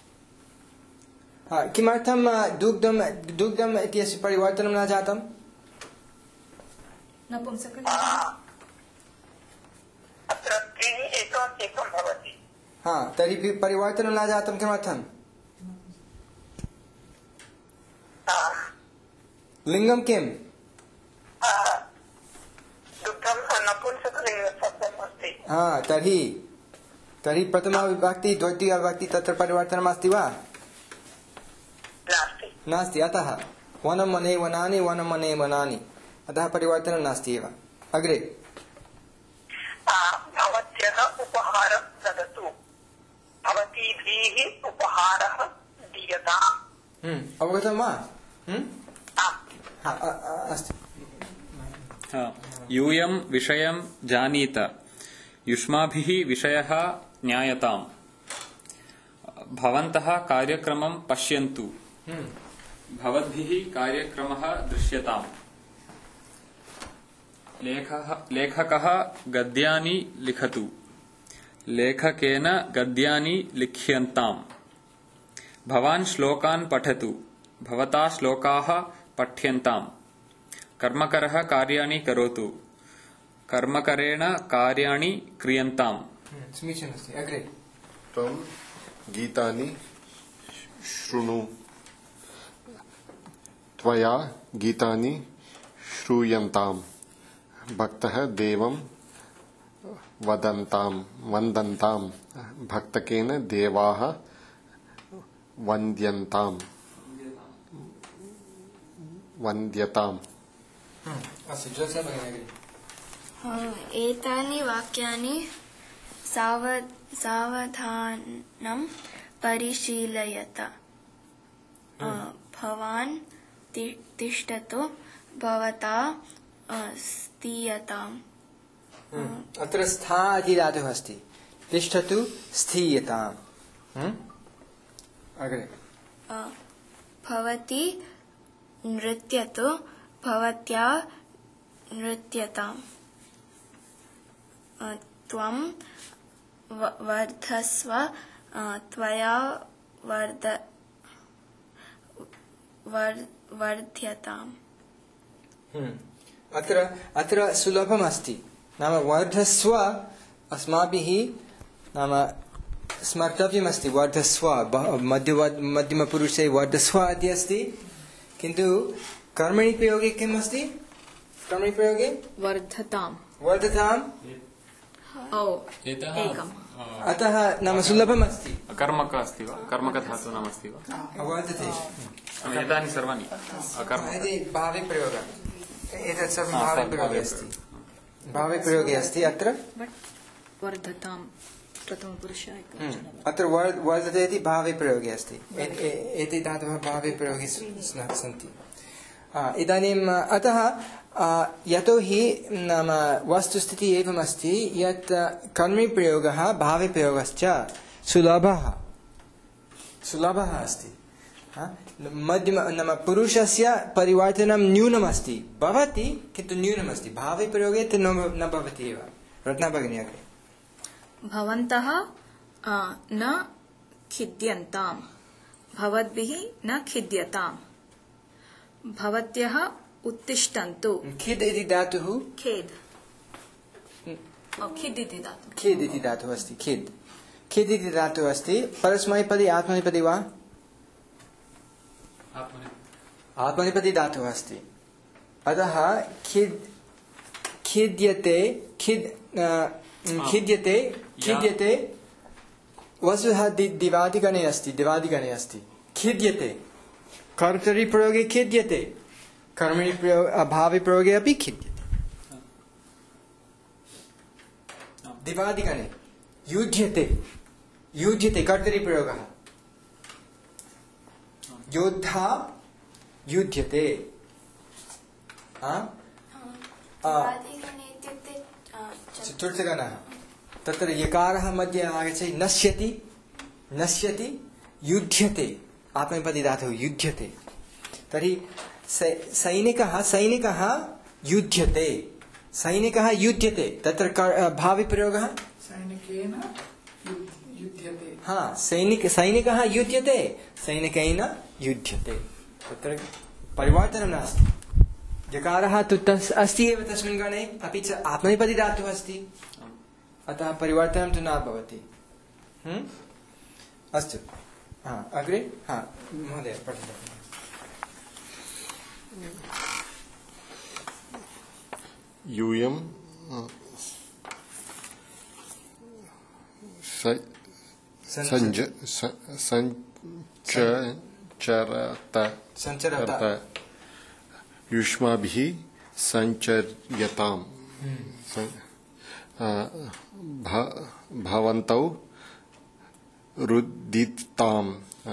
किमर्थं दुग्धम् इत्यस्य परिवर्तनं न जातम्? नपुंसकलिङ्गम्। अत्र त्रीणि एकं भवति। तर्हि परिवर्तनं न जातं किमर्थम्? लिङ्गं किम्? दुग्धं नपुंसकलिङ्गशब्दम् अस्ति। तर्हि प्रथमा विभक्ति द्वितीया विभक्ति तत्र परिवर्तनम् अस्ति वा? नास्ति। अतः वनं वने वनानि वनं वने वनानि, अतः परिवर्तनं नास्ति एव। अग्रे भवत्यः उपहारं ददतु, भवतीभिः उपहारः दीयताम्। अवगतं वा? अस्तु। यूयं विषयं जानीत, युष्माभिः विषयः ज्ञायताम्। भवन्तः कार्यक्रमं पश्यन्तु, भवद्भिः कार्यक्रमः दृश्यताम्। लेखकः गद्यानि लिखतु, लेखकेन गद्यानि लिख्यन्ताम्। भवान् श्लोकान् पठतु, भवता श्लोकाः पठ्यन्ताम्। कर्मकरः कार्याणि करोतु, कर्मकरेण कार्याणि क्रियन्ताम्। समीचीनमस्ति। अग्रे त्वं गीतानि शृणु, त्वया गीतानि श्रूयन्ताम्। भक्तः देवं वन्दन्ताम्, भक्तकेन देवाः वन्द्यताम्। एतानि वाक्यानि सावधानं परिशीलयत। भवान् तिष्ठतु, भवता स्थीयताम्। अत्र स्था इति धातुः अस्ति। तिष्ठतु, स्थीयताम्। अग्रे भवती नृत्यतु, भवत्या नृत्यताम्। त्वं वर्धस्व, त्वया वर्ध्यताम्। अत्र सुलभम् अस्ति। नाम वर्धस्व अस्माभिः नाम स्मर्तव्यमस्ति। वर्धस्व मध्यमपुरुषे वर्धस्व इति अस्ति, किन्तु कर्मणि प्रयोगे किम् अस्ति? कर्मणि प्रयोगे वर्धताम्। एकम्। अतः नाम सुलभम् अस्ति। कर्मक अस्ति वा? कर्मकधातूनाम् अस्ति वा? वर्धते। एतानि सर्वाणि भावे प्रयोगः। एतत् सर्वं भावे प्रयोगे अस्ति। भावे प्रयोगे अस्ति। अत्र वर्धताम् प्रथमपुरुष अत्र वर्धते इति भावे प्रयोगे अस्ति। एते धातवः भावे प्रयोगे सन्ति। इदानीम् अतः यतोहि नाम वस्तुस्थितिः एवमस्ति यत् कर्मणि प्रयोगः भावे प्रयोगश्च सुलभः अस्ति। मध्यम नाम पुरुषस्य परिवर्तनं न्यूनमस्ति, भवति किन्तु न्यूनमस्ति। भावे प्रयोगे न भवति एव। रत्ना भगिनी अग्रे। भवन्तः न खिद्यन्ताम्, भवद्भिः न खिद्यताम्। भवत्यः उत्तिष्ठन्तु। खिद् इति धातुः खेद् इति धातुः। खिद् इति धातुः अस्ति। खिद् इति धातुः अस्ति। परस्मैपदी आत्मनेपदी वा? आत्मनेपदी धातुः अस्ति। अतः खिद्यते वस्तुतः दिवादिगणे अस्ति। खिद्यते कर्तरि प्रयोगे खिद्यते, कर्मणि भावे प्रयोगे अपि खिद्यते। दिवादिगणे युध्यते कर्तरि प्रयोगः। योद्धा युध्यते। चतुर्थगणः तत्र यकारः मध्ये आगच्छति नश्यति नश्यति युध्यते आत्मनेपदी धातुः युध्यते तर्हि सैनिकः युध्यते सैनिकः युध्यते तत्र भाविप्रयोगः सैनिकेन युध्यते सैनिकः युध्यते सैनिकेन युध्यते तत्र परिवर्तनं नास्ति यकारः तु अस्ति एव तस्मिन् गणे अपि च आत्मनेपदी धातुः अस्ति अतः परिवर्तनं तु न भवति अस्तु अग्रे महोदय पठतु यूयं संचरत युष्माभिः संचर्यताम् भवन्तौ रुदिताम्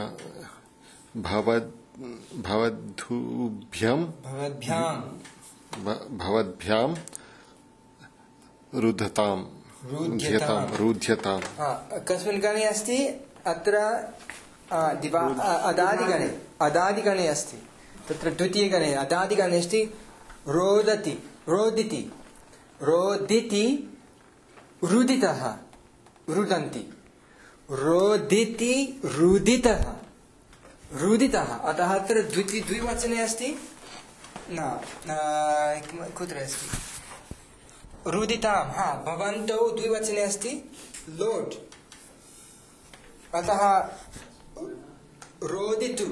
भवद्भ्यां रुध्यताम् कस्मिन् गणे अस्ति अत्र अदादिगणे अस्ति तत्र द्वितीयगणे अदादिगणे अस्ति रोदिति रुदितः रुदन्ति रोदिति रुदितः रुदितः अतः अत्र द्विवचने अस्ति कुत्र अस्ति रुदितां भवन्तौ द्विवचने अस्ति लोट् अतः रोदितु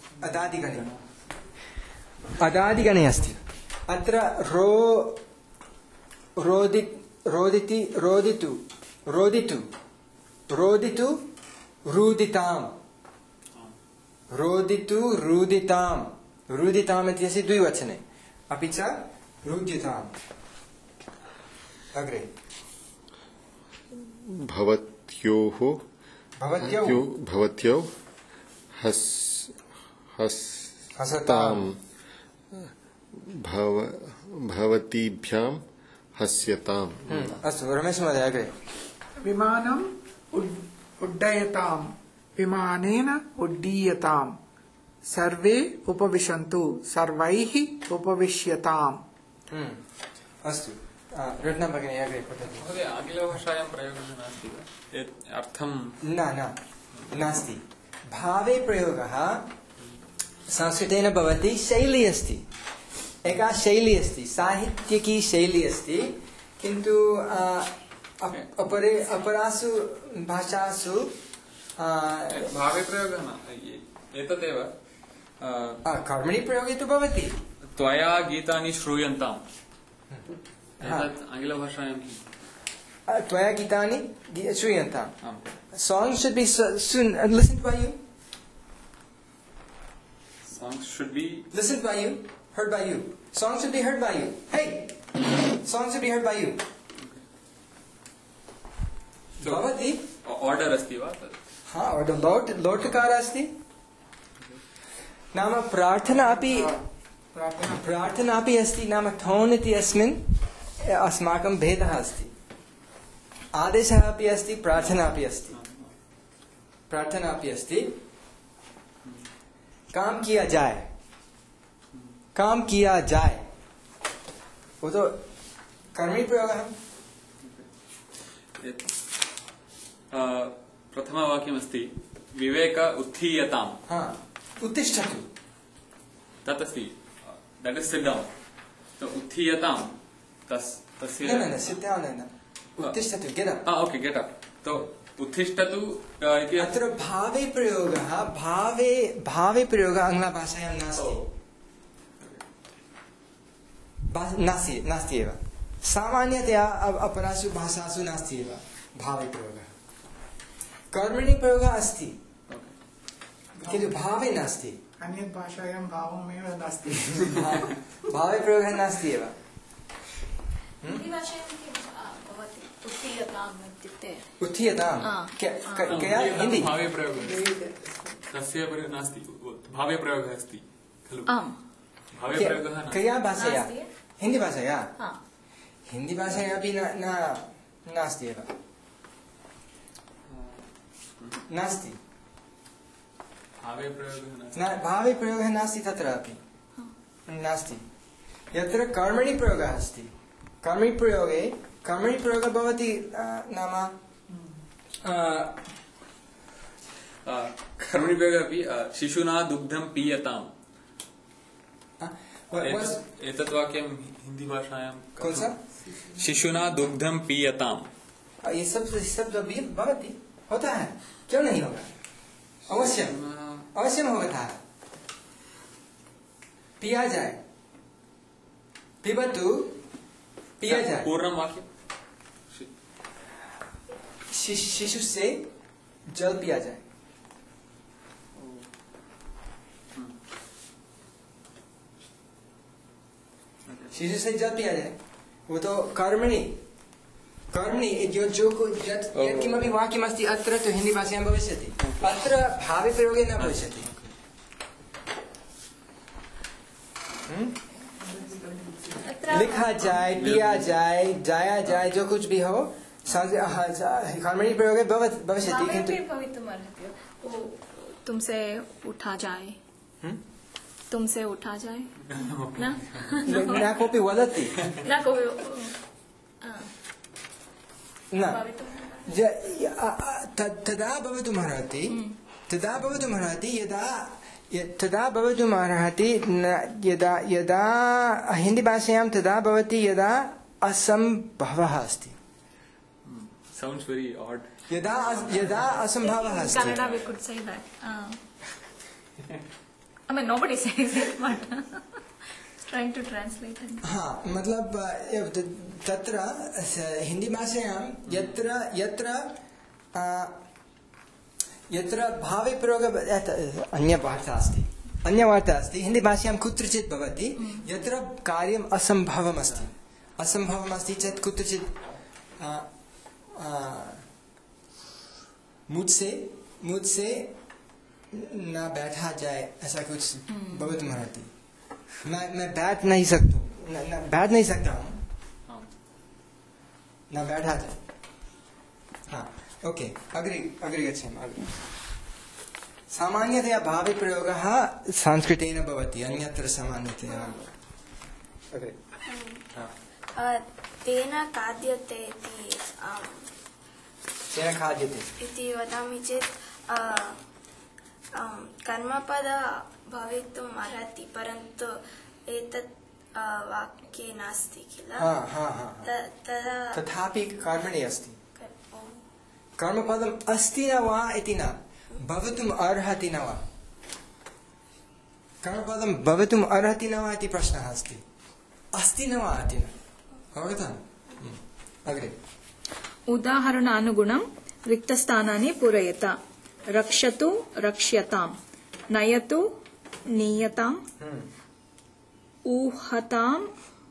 अदादिगणे अस्ति अत्र रोदिति रोदितु रुदिताम् रुदिताम् इत्यस्य द्विवचने अपि च रुद्यताम् अग्रे भवत्यो हसताम् भवतीभ्यां हस्यताम् अस्तु रमेश महोदय अग्रे विमानम् उड्डयताम् विमानेन उड्डीयताम् सर्वे उपविशन्तु सर्वैः उपविश्यताम् अस्तु रत्ना भगिनी अग्रे पठतु महोदय आङ्ग्लभाषायां प्रयोगः नास्ति वा अर्थं नास्ति भावे प्रयोगः संस्कृतेन भवति शैली अस्ति एका शैली अस्ति साहित्यिकी शैली अस्ति किन्तु अपरासु भाषासु भावे प्रयोगः न एतदेव कर्मणि प्रयोगे तु भवति त्वया गीतानि श्रूयन्ताम् एतत् आङ्ग्लभाषायां त्वया गीतानि श्रूयन्ताम् songs should be listened by you songs should be listened by you heard by you songs should be heard by you hey songs should be heard by you भवति ऑर्डर अस्ति वा ऑर्डर लोटकार अस्ति नाम प्रार्थना अपि अस्ति नाम थोन् इति अस्मिन् अस्माकं भेदः अस्ति आदेशः अपि अस्ति प्रार्थना अपि अस्ति काम किया जाए वो तो कर्मणि प्रयोगः प्रथमवाक्यमस्ति विवेक उत्थीयताम् उत्तिष्ठतु तत् अस्ति दट् इस् सिट् डौन् तो उत्थीयताम् तस्य न सिट् डौन् न उत्तिष्ठतु get up okay get up तो उत्तिष्ठतु इति अत्र भावे प्रयोगः भावे आङ्ग्लभाषायां नास्ति एव सामान्यतया अपरासु भाषासु नास्ति एव भावे प्रयोगः कर्मणि प्रयोगः अस्ति किन्तु भावे नास्ति अन्यत् भाषायां भावमेव नास्ति भावे प्रयोगः नास्ति एव उत्थीयताम् हिन्दी भावे प्रयोगः तस्य नास्ति भावे प्रयोगः अस्ति खलु भावे प्रयोगः कया भाषया हिन्दी भाषया अपि नास्ति एव नास्ति भावे प्रयोगः नास्ति। भावे प्रयोगः नास्ति तत्रापि नास्ति। यत्र कर्मणि प्रयोगः अस्ति, कर्मणि प्रयोगः भवति नाम कर्मणि प्रयोगः अपि शिशुना दुग्धं पीयताम्। एतत् वाक्यं हिंदी भाषायां कौन सा? शिशुना दुग्धं पीयताम्। ये सब भी भवति, होता है, क्यों नहीं होगा? अवश्यम होता है। पिया जाए, पिबतु, पिया जाए। पूर्णं वाक्यं शिशु से जल पिया जाए। शिशु से जल पिया जाए, वो तो कर्मणि यत्किमपि वाक्यमस्ति अत्र तु हिंदी भाषायां भविष्यति, अत्र भावे प्रयोगे न भविष्यति। लिखा जाए, पिया जाए, जाया जाए, जो कुछ भी हो कर्मणि प्रयोगे भविष्यति, किन्तु तुमसे उठा जाए, तुमसे उठा जाए न कोऽपि वदति न कोऽपि न तदा भवितुमर्हति यदा हिंदी भाषायां तदा भवति यदा असंभवः अस्ति। Sounds very odd. यदा असंभवः अस्ति। Kannada we could say that. I mean nobody says it, but trying to translate it. हाँ, मतलब तत्र हिंदी भाषायां यत्र भावे प्रयोगः अन्यवार्ता अस्ति, हिंदी भाषायां कुत्रचित् भवति यत्र कार्यम् असंभवमस्ति चेत् कुत्रचित् मुझसे न बैठा जाए, ऐसा कुछ भवितुमर्हति। मैं बैठ नहीं सकता हूँ, न बैठा जाए। हाँ, ओके, अग्रे गच्छामः। सामान्यतया भावे प्रयोगः संस्कृतेन भवति, अन्यत्र सामान्यतया अग्रे। तेन खाद्यते इति वदामि चेत् कर्मपद भवितुम् अर्हति, परन्तु एतत् वाक्ये नास्ति किल। तथापि कर्मणि अस्ति। कर्मपदम् अस्ति न वा इति न, भवितुम् अर्हति न वा। कर्मपदं भवितुम् अर्हति न वा इति प्रश्नः अस्ति। अस्ति न वा इति न। अवगतम्? अग्रे। उदाहरणानुगुणं रिक्तस्थानानि पूरयत। रक्षतु रक्ष्यताम्, नयतु नीयताम्, ऊहताम्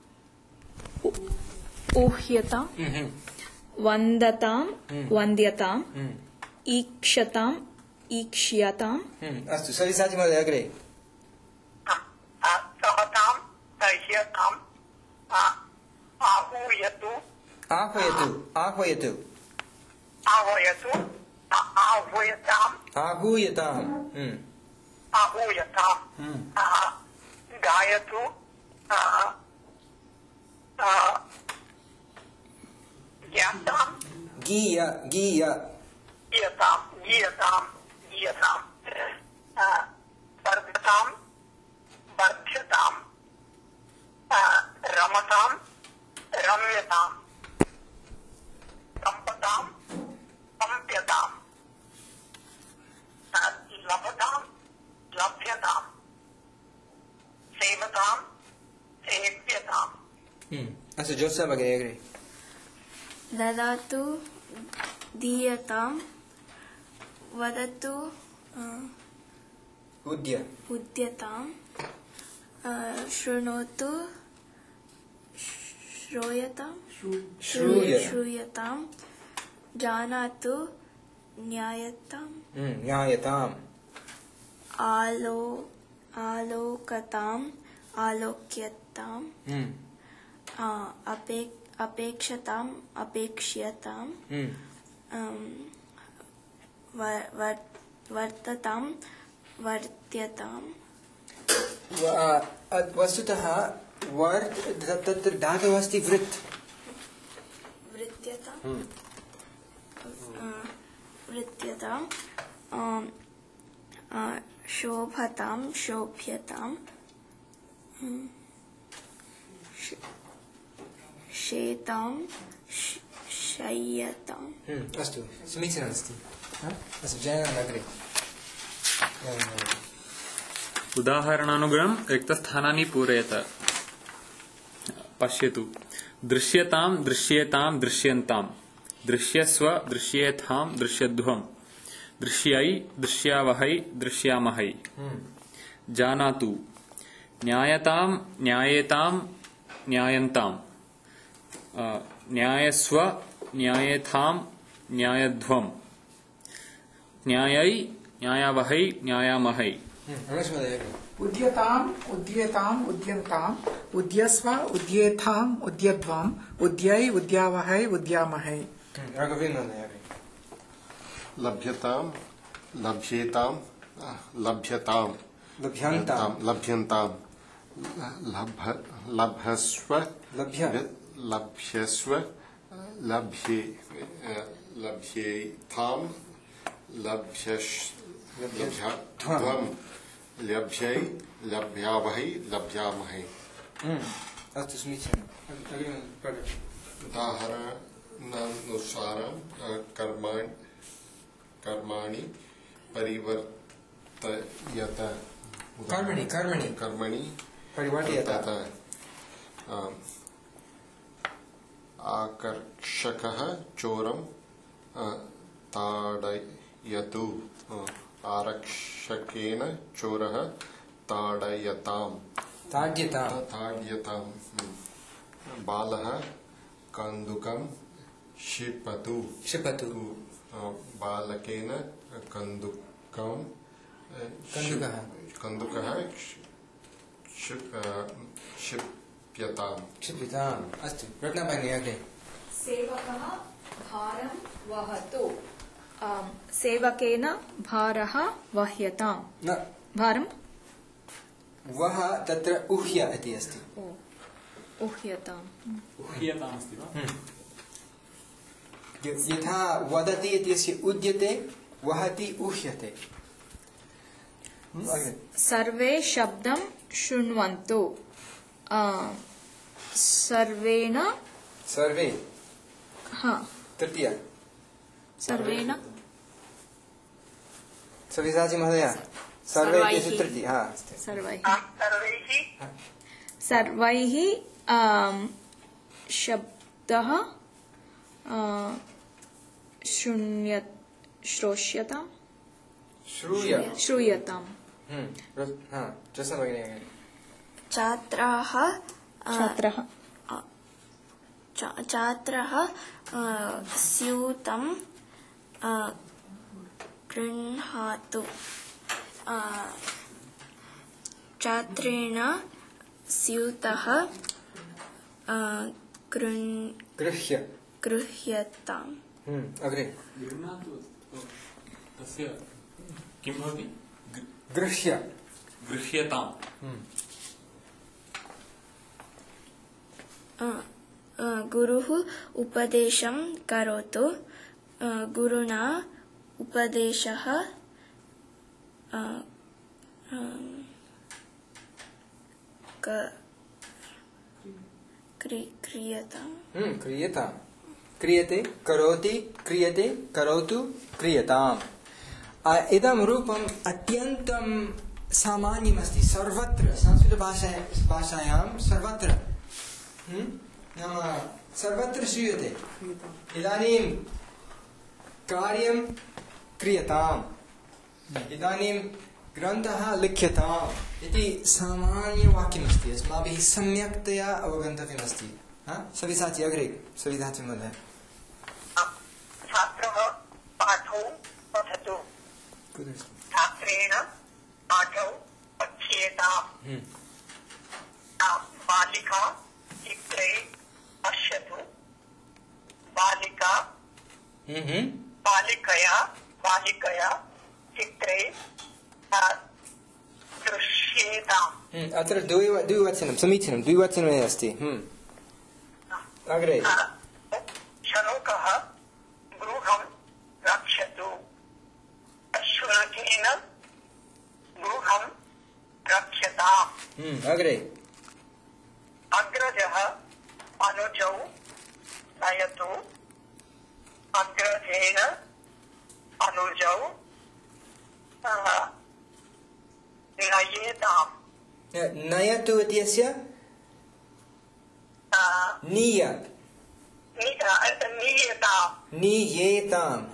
ऊह्यताम्, वन्दताम् वन्द्यताम्, ईक्षताम् ईक्ष्यताम्। अस्तु, सविसाचि महोदय अग्रे। सहताम् सह्यताम्, आह्वयतु गायतु वर्धताम् वर्ध्यताम्, रमताम् रम्यताम्, कंपताम् कंप्यताम्, लभताम् लभ्यताम्, सेवताम् सेव्यताम्। अस्तु, जोसेफ अग्रे। ददातु दीयताम्, वदतु उद्यताम्, शृणोतु श्रूयताम्, जानातु न्यायताम्, आलोकताम् आलोक्यताम्, अपेक्षताम् अपेक्ष्यताम्, वर्ततां वर्त्यतां वस्तुतः तत्र धातुः अस्ति वृत् वृत्यतां शोभतां शोभ्यतां शेतां शय्यताम् अस्तु समीचीनमस्ति अस्तु जयन् अग्रे उदाहरणानुगुणं रिक्तस्थानानि पूरयत पश्यतु दृश्यतां दृश्येतां दृश्यन्तां दृश्यस्व दृश्येथां दृश्यध्वं दृश्यै दृश्यावहै दृश्यामहै जानातु न्यायतां न्यायेतां न्यायन्तां न्यायस्व न्यायेथां न्यायध्वं न्यायै न्यायावहै न्यायामहै उद्यताम् उद्येताम् उद्यन्ताम् उद्यस्व उद्येथाम् उद्यध्वम् उद्यै उद्यावहै उद्यामहै लभ्यताम् लभ्येताम् लभ्यताम् लभ्यन्ताम् लभस्व लभ्यस्व लभ्येथाम् लभ्यध्वम् लभ्यै लभ्यावहै लभ्यामहै अस्तु समीचीनम् उदाहरणानुसारं कर्माणि परिवर्तयत कर्मणि परिवर्तयत आकर्षकः चोरं ताडयतु आरक्षकेन चोरः ताडयताम् बालः कन्दुकं क्षिपतु बालकेन कन्दुकः क्षिप्यताम् अस्तु रत्नाभगिनी अग्रे सेवकः भारं वहतु सेवकेन भारः वह्यताम् न भारं वः तत्र उह्य इति अस्ति उह्यताम् अस्ति वा यथा वदति इत्यस्य उद्यते वहति उह्यते सर्वे शब्दं शृण्वन्तु सर्वेण सर्वे तृतीया सर्वेण सव्यसाची महोदय सर्वे इत्यस्य तृतीया सर्वैः शब्दः श्रूयताम् छात्राः स्यूतं गृह्णातु छात्रेण स्यूतः गृह्यताम् अग्रे तस्य किं भवति गृह्यताम् गुरुः उपदेशं करोतु गुरुणा उपदेशः क्रियते करोति क्रियते करोतु क्रियताम् इदं रूपम् अत्यन्तं सामान्यमस्ति सर्वत्र संस्कृतभाषायां सर्वत्र नाम सर्वत्र श्रूयते इदानीं कार्यं क्रियताम् इदानीं ग्रन्थः लिख्यताम् इति सामान्यवाक्यमस्ति अस्माभिः सम्यक्तया अवगन्तव्यमस्ति सविसाची अग्रे सविधाची महोदय छात्रः पाठौ पठतु छात्रेण पाठौ पठ्येताम् बालिका चित्रे पश्यतु बालिकया बालिकया चित्रे दृश्येताम्। अत्र द्विवचनं समीचीनं द्विवचनमे अस्ति। अग्रे शनोकः गृहं रक्षतु। शुनकेन गृहं रक्षताम्। अग्रे अग्रजः अनुजौ नयतु। अग्रजेन अनुजौ नयेताम्। नयतु इत्यस्य नीयेताम्।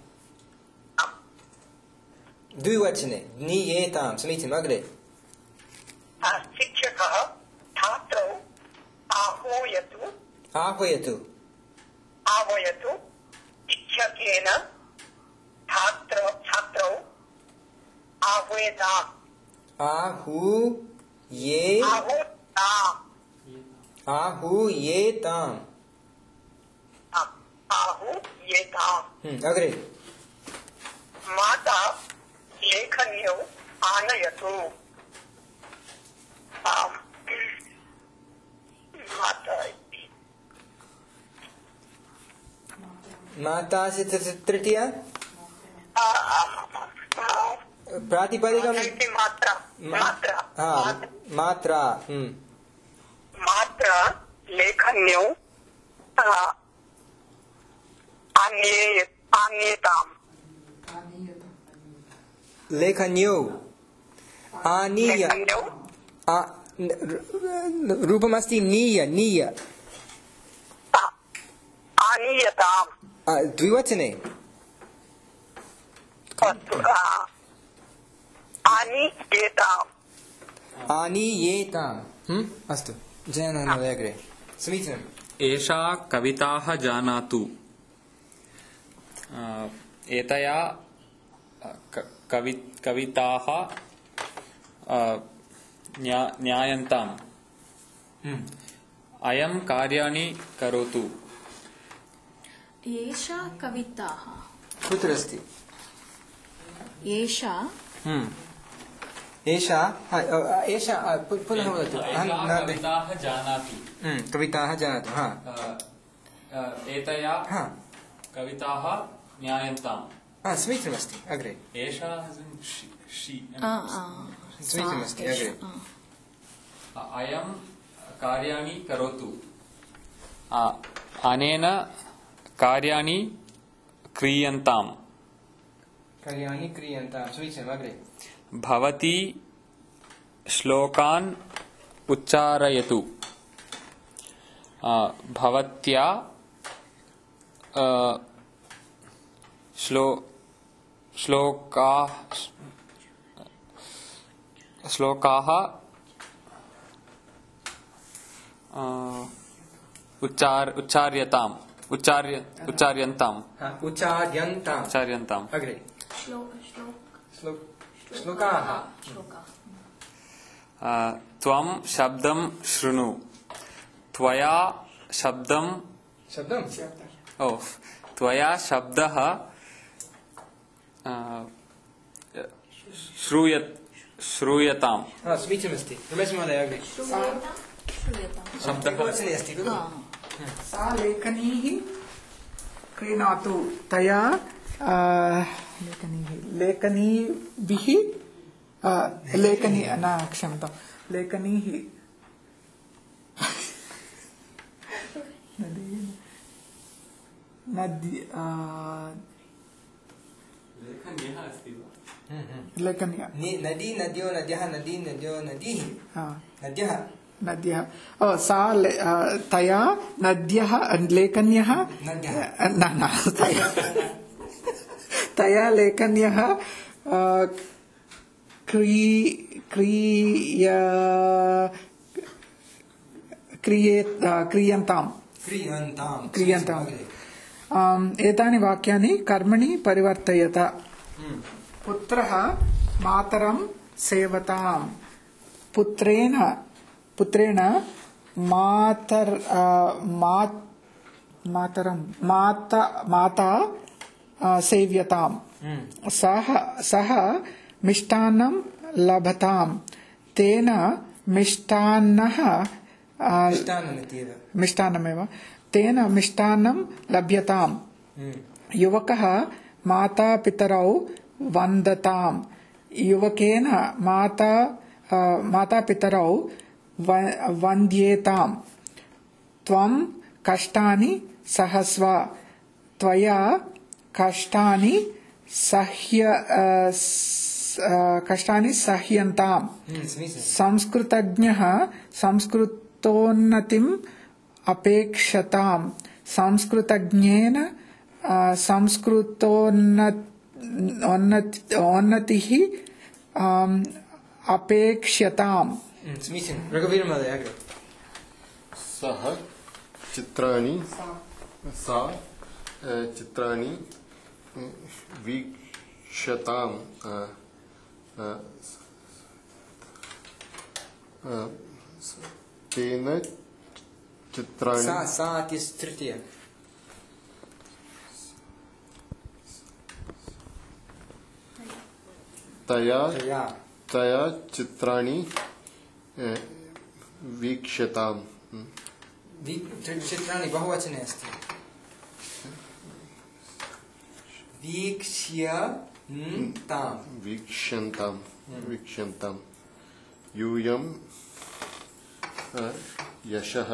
द्विवचने नीयेताम् समीचीनम्। अग्रे शिक्षकः छात्रौ आह्वयतु। शिक्षकेन छात्रौ आह्वयेताम्। आहूयेताम्। अग्रे माता लेखन्यौ आनयतु। माता से तृतीया प्रातिपदिकं मात्रा लेखन्यौ आनीयताम्। लेखन्यौ आनीय रूपमस्ति नीय आनीयताम्। द्विवचने आनीयेताम्। अस्तु जयनन्दमहोदय अग्रे समीचीनम्। एषा कविताः जानातु। एतया कविताः ज्ञायन्ताम्। अयं कार्याणि करोतु। एषा कविताः कुत्र अस्ति? एषा पुनः वदतु। कविताः जानातु। कविताः जानातु। एतया कविताः ज्ञायन्ताम्। समीचीनमस्ति। अग्रे एषा समीचीनमस्ति। अग्रे अयं कार्याणि करोतु। अनेन कार्याणि क्रियन्ताम्। समीचीनम्। अग्रे भवती श्लोकान् उच्चारयतु। भवत्या श्लोकाः उच्चार्यन्ताम्। अग्रे श्लोकाः त्वं शब्दं शृणु। त्वया शब्दः श्रूयताम्। समीचीनमस्ति। रमेश महोदय अग्रे सा लेखनीः क्रीणातु। तया लेखनीभिः क्षम्यतां लेखनीः नद्यः तया नद्यः लेखन्यः तया लेखन्यः क्रियन्ताम्। एतानि वाक्यानि कर्मणि परिवर्तयत। पुत्रः मातरं सेवताम्। पुत्रेण माता सेव्यताम्। सः मिष्टान्नं लभताम् तेन मिष्टान्नः मिष्टान्नमेव तेन मिष्टान्नं लभ्यताम् युवकः मातापितरौ वन्दताम् युवकेन मातापितरौ वन्द्येताम् त्वं कष्टानि सहस्व त्वया कष्टानि सह्यन्ताम् संस्कृतज्ञः संस्कृतोन्नतिम् अपेक्षताम् संस्कृतज्ञेन संस्कृतोन्नतिः अपेक्ष्यताम् सः चित्राणि सा चित्राणि वीक्षताम् तेन चित्राणि तया चित्राणि वीक्षताम् चित्राणि बहुवचने अस्ति वीक्ष्यन्ताम् यूयं यशः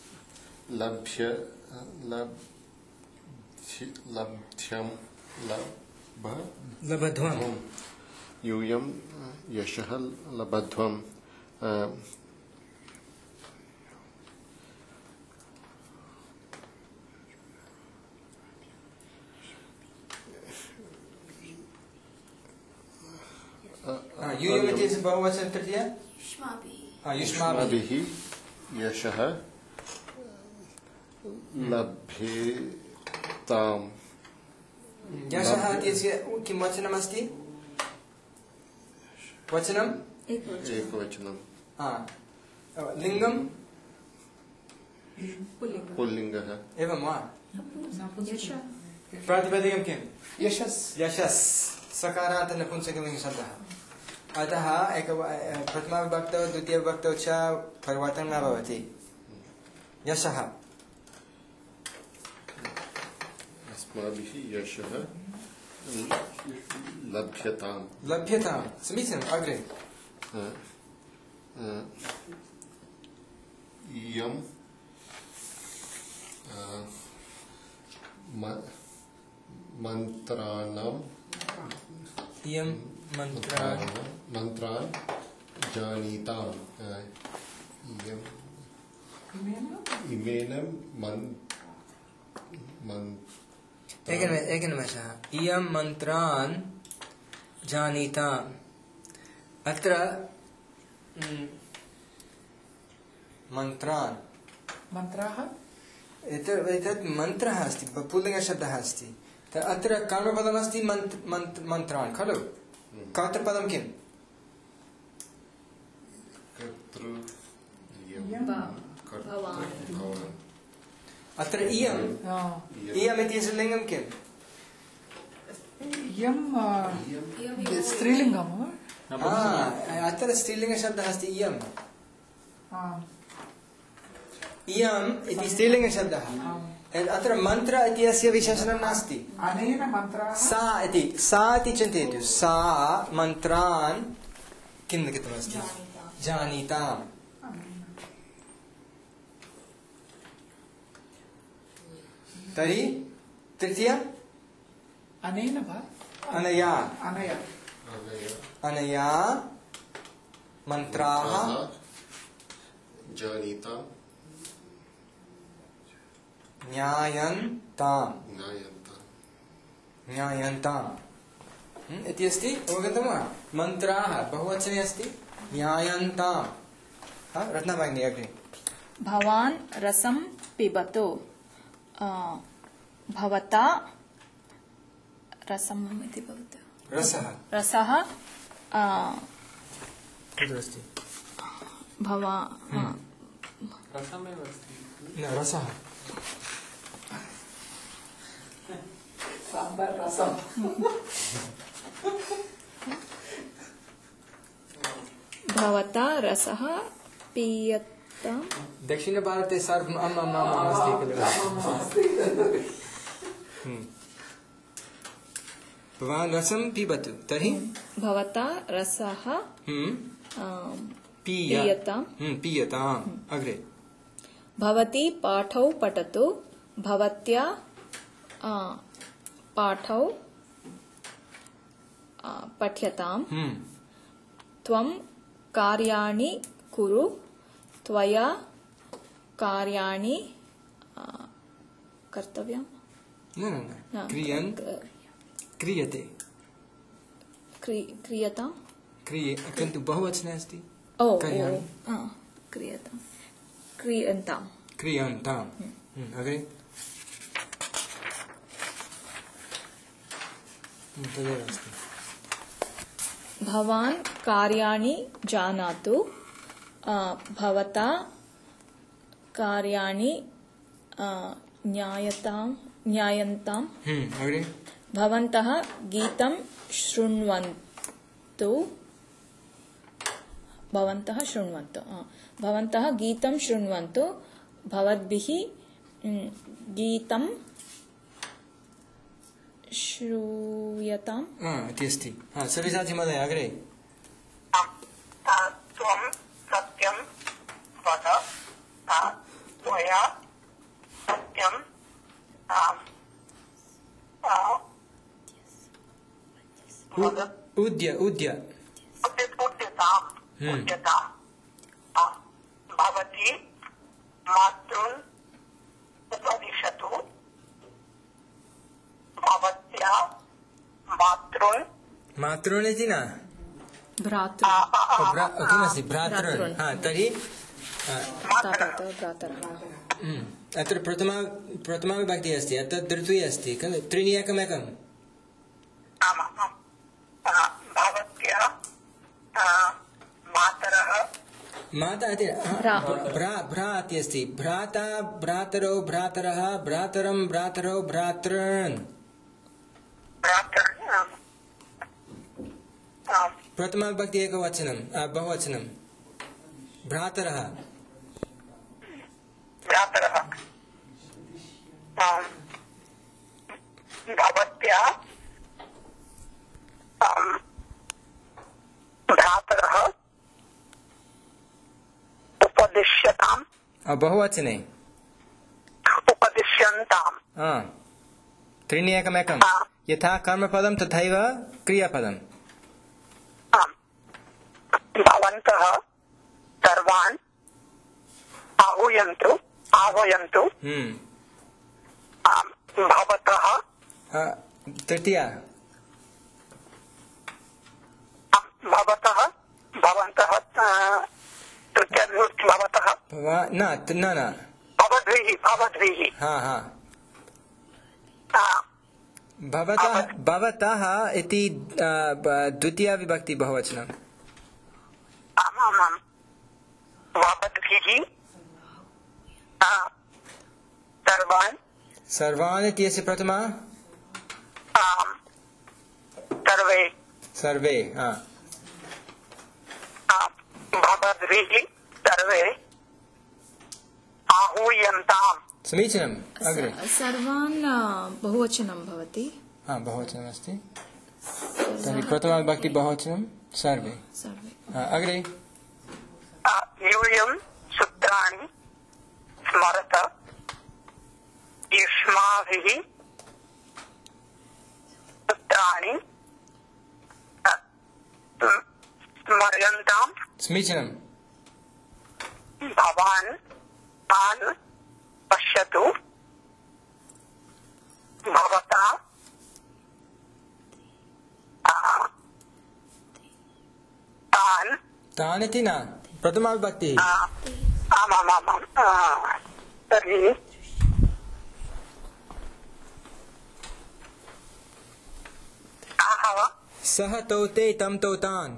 लब्ध्वम् यूयं यशः लब्ध्वम् यूयमिति बहुवचन तृतीया युष्माभिः यशः लभ्येताम् यशः इत्यस्य किं वचनमस्ति वचनम् एकवचनं लिङ्गं पुल्लिङ्गः एवं वा प्रातिपदिकं किं यशस् सकारान्त नपुंसकलिङ्गशब्दः अतः प्रथमाविभक्तौ द्वितीयविभक्तौ च परिवर्तनं न भवति यशः अस्माभिः यशः लभ्यताम् समीचीनम् अग्रे इयं मन्त्रान् जानीताम् इमेन एकनिमेषः इयं मन्त्रान् जानीताम् अत्र मन्त्राः एतत् मन्त्रः अस्ति पुल्लिङ्गशब्दः अस्ति अत्र कर्मपदमस्ति मन्त्रान् खलु कर्तृपदं किम् अत्र इयम् इत्यस्य लिङ्गं किम् स्त्रीलिङ्गम् अत्र स्त्रीलिङ्गशब्दः अस्ति इयम् इति स्त्रीलिङ्गशब्दः अत्र मन्त्र इत्यस्य विशेषणं नास्ति अनेन मन्त्रः सा इति चिन्तयतु सा मन्त्रान् किं लिखितमस्ति जानीताम् तर्हि तृतीय अनेन वा अनया मन्त्राः जानीताम् ज्ञायन्ताम् इति अस्ति अवगतं वा मन्त्राः बहुवचने अस्ति ज्ञायन्ताम् रत्नभगिनी अग्रे भवान् रसं पिबतु भवता रसम् इति भवति रसः कुत्रास्ति रसमेव अस्ति रसः भवता रसः पीयताम् दक्षिणभारते सर्वम् अस्ति खलु। भवान् रसं पिबतु तर्हि भवता रसः पीयताम् अग्रे। भवती पाठौ पठतु भवत्या पाठौ पठ्यताम् त्वं कार्याणि कुरु त्वया कार्याणि कर्तव्यम् न क्रियते क्रियताम् किन्तु बहुवचने अस्ति। क्रियताम् क्रियन्ताम् अग्रे। तदेव अस्ति। भवान् कार्याणि जानातु भवता कार्याणि ज्ञायन्ताम् अग्रे। भवन्तः गीतं शृण्वन्तु भवन्तः गीतं शृण्वन्तु भवद्भिः गीतं श्रूयताम् इति अस्ति। सव्यसाची महोदय अग्रे। त्वं सत्यं वद त्वया सत्यं उद्यताम् भवती मातॄन् उपदिशतु भवत्या मातॄन् इति न भ्रातॄन् भ्रातॄन्। तर्हि अत्र प्रथमा विभक्तिः अस्ति अत्र द्वितीया अस्ति खलु त्रीणि एकमेकम्। भवत्या मातरः माता इति भ्रा इति अस्ति। भ्राता भ्रातरौ भ्रातरः भ्रातरं भ्रातरौ भ्रातॄन्। प्रथमा विभक्ति एकवचनं बहुवचनं भ्रातरः भवत्या भ्रातरः उपदिश्यताम् बहुवचने उपदिश्यन्ताम् त्रीणि एकमेकं यथा कर्मपदं तथैव क्रियापदम्। भवन्तः सर्वान् आह्वयन्तु भवतः तृतीया भवन्तः तृतीयविभक्ति भवतः न भवद्भिः भवतः इति द्वितीया विभक्ति बहुवचनम्। आमाम् भवद्भिः सर्वान् इत्यस्य प्रथमा सर्वे भवद्भिः सर्वे आहूयन्ताम्। समीचीनम् अग्रे। सर्वान् बहुवचनं भवति। बहुवचनमस्ति तर्हि प्रथमा विभक्ति बहुवचनं सर्वे अग्रे। यूयं सूत्राणि स्मरत युष्माभिः सूत्राणि स्मर्यन्ताम्। समीचीनम्। भवान् तान् पश्यतु भवता तान् इति न प्रथमा विभक्तिः। आमामामाम् तर्हि सः तौ ते तं तौ तान्।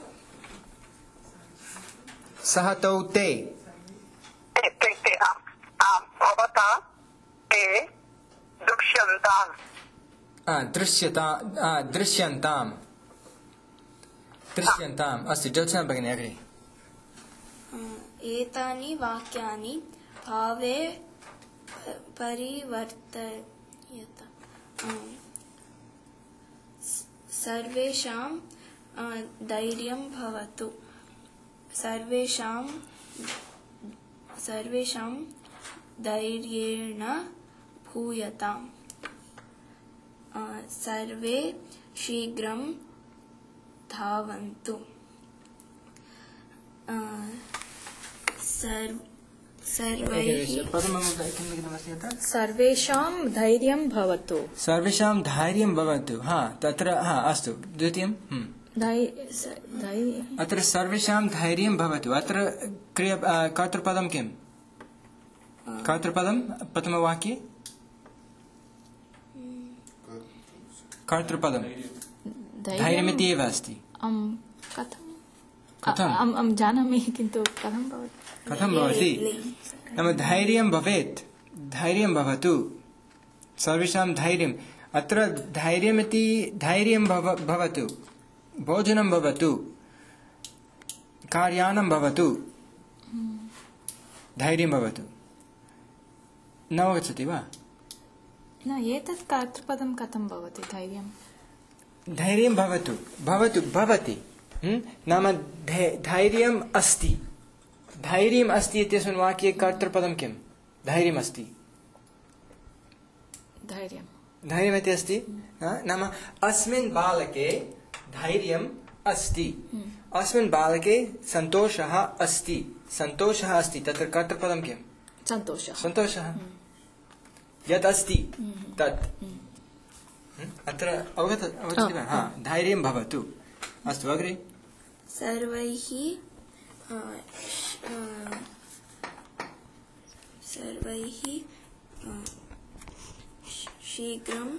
सः तौ ते ते दृश्यन्ताम् दृश्यन्ताम् अस्तु ज्योत्स्ना भगिनी अग्रे एतानि वाक्यानि भावे परिवर्तयत सर्वेषां धैर्यं भवतु सर्वेषां धैर्येण भूयताम् सर्वे शीघ्रं धावन्तु सर्वेषां धैर्यं भवतु सर्वेषां धैर्यं भवतु तत्र अस्तु द्वितीयं अत्र सर्वेषां धैर्यं भवतु अत्र कर्तृपदं किम् कर्तृपदं प्रथमवाक्ये कर्तृपदं धैर्यमिति एव अस्ति कथं जानामि किन्तु कथं भवति नाम धैर्यं भवेत् धैर्यं भवतु सर्वेषां धैर्यम् अत्र धैर्यमिति धैर्यं भवतु भोजनं भवतु कार्यानं भवतु धैर्यं भवतु न अवगच्छति वा न एतत् कर्तृपदं कथं भवति धैर्यं भवतु भवति नाम धैर्यम् अस्ति इत्यस्मिन् वाक्ये कर्तृपदं किं धैर्यम् अस्ति धैर्यमिति अस्ति नाम अस्मिन् बालके धैर्यम् अस्ति अस्मिन् बालके सन्तोषः अस्ति तत्र कर्तृपदं किं सन्तोषः यत् अस्ति तत् अत्र अवगच्छति वा धैर्यं भवतु अस्तु अग्रे सर्वैः शीघ्रं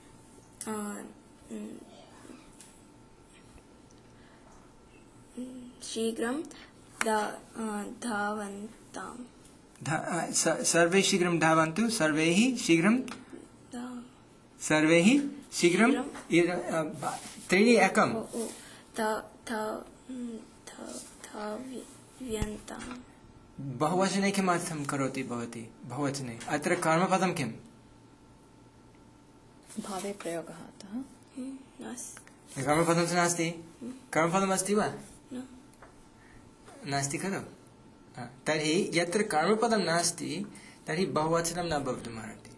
धावन्ताम् सर्वे शीघ्रं धावन्तु सर्वैः शीघ्रं त्रीणि एकम् बहुवचने किमर्थं करोति भवती बहुवचने अत्र कर्मपदं किम् भावे प्रयोगः कर्मपदं तु नास्ति कर्मपदम् अस्ति वा नास्ति खलु तर्हि यत्र कर्मपदं नास्ति तर्हि बहुवचनं न भवितुमर्हति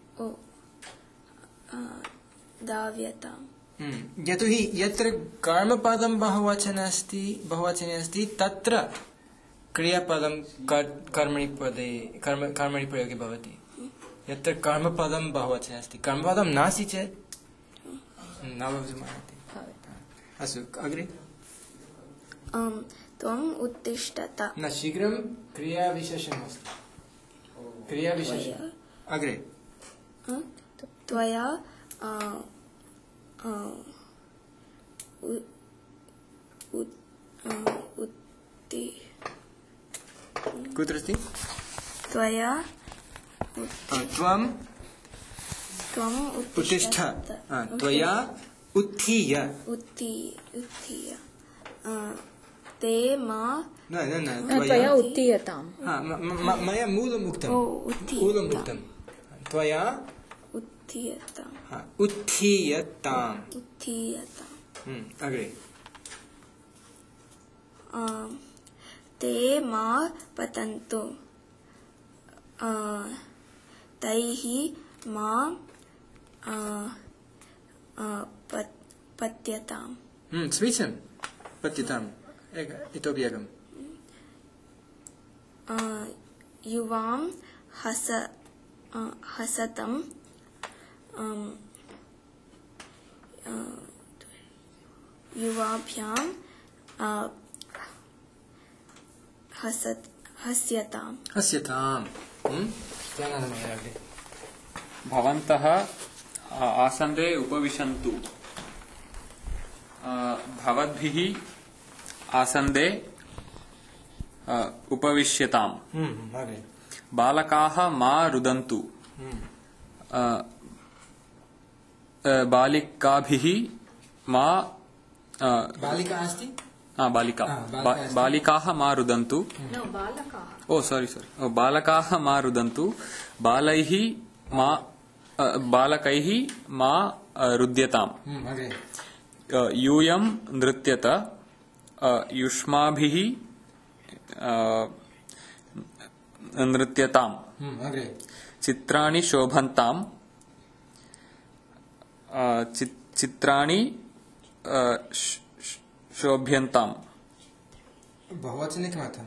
यतोहि यत्र कर्मपदं बहुवचने अस्ति तत्र क्रियापदं कर्मणि प्रयोगे भवति यत्र कर्मपदं बहुवचने अस्ति कर्मपदं नास्ति चेत् न भवितुमर्हति अस्तु अग्रे त्वम् उत्तिष्ठत न शीघ्रं क्रियाविशेषणम् अस्ति क्रियाविशेषणम् अग्रे त्वया कुत्र अस्ति त्वया त्वम् उत्तिष्ठ त्वया उत्थीय ते मा त्वया उत्थीयताम् मया मूलम् उक्तं त्वया उत्थीयताम् अग्रे ते मा पतन्तु तैः मा पत्यताम् समीचीनं पत्यताम् इतोपि एकम् युवां हसतं युवाभ्यां हस्यताम् भवन्तः आसन्दे उपविशन्तु भवद्भिः आसन्दे उपविश्यताम् बालकाः मा रुदन्तु बालिकाभिः मा बालिका अस्ति बालिका बालिका अस्ति। बालिकाः मा रुदन्तु No, balakaah. सॉरी बालकाः मा रुदन्तु बालैः मा बालकैः मा रुद्यताम् अग्रे यूयं नृत्यत युष्माभिः नृत्यताम् अग्रे चित्राणि शोभन्ताम् चित्राणि शोभ्यन्ताम् बहुवचने किमर्थम्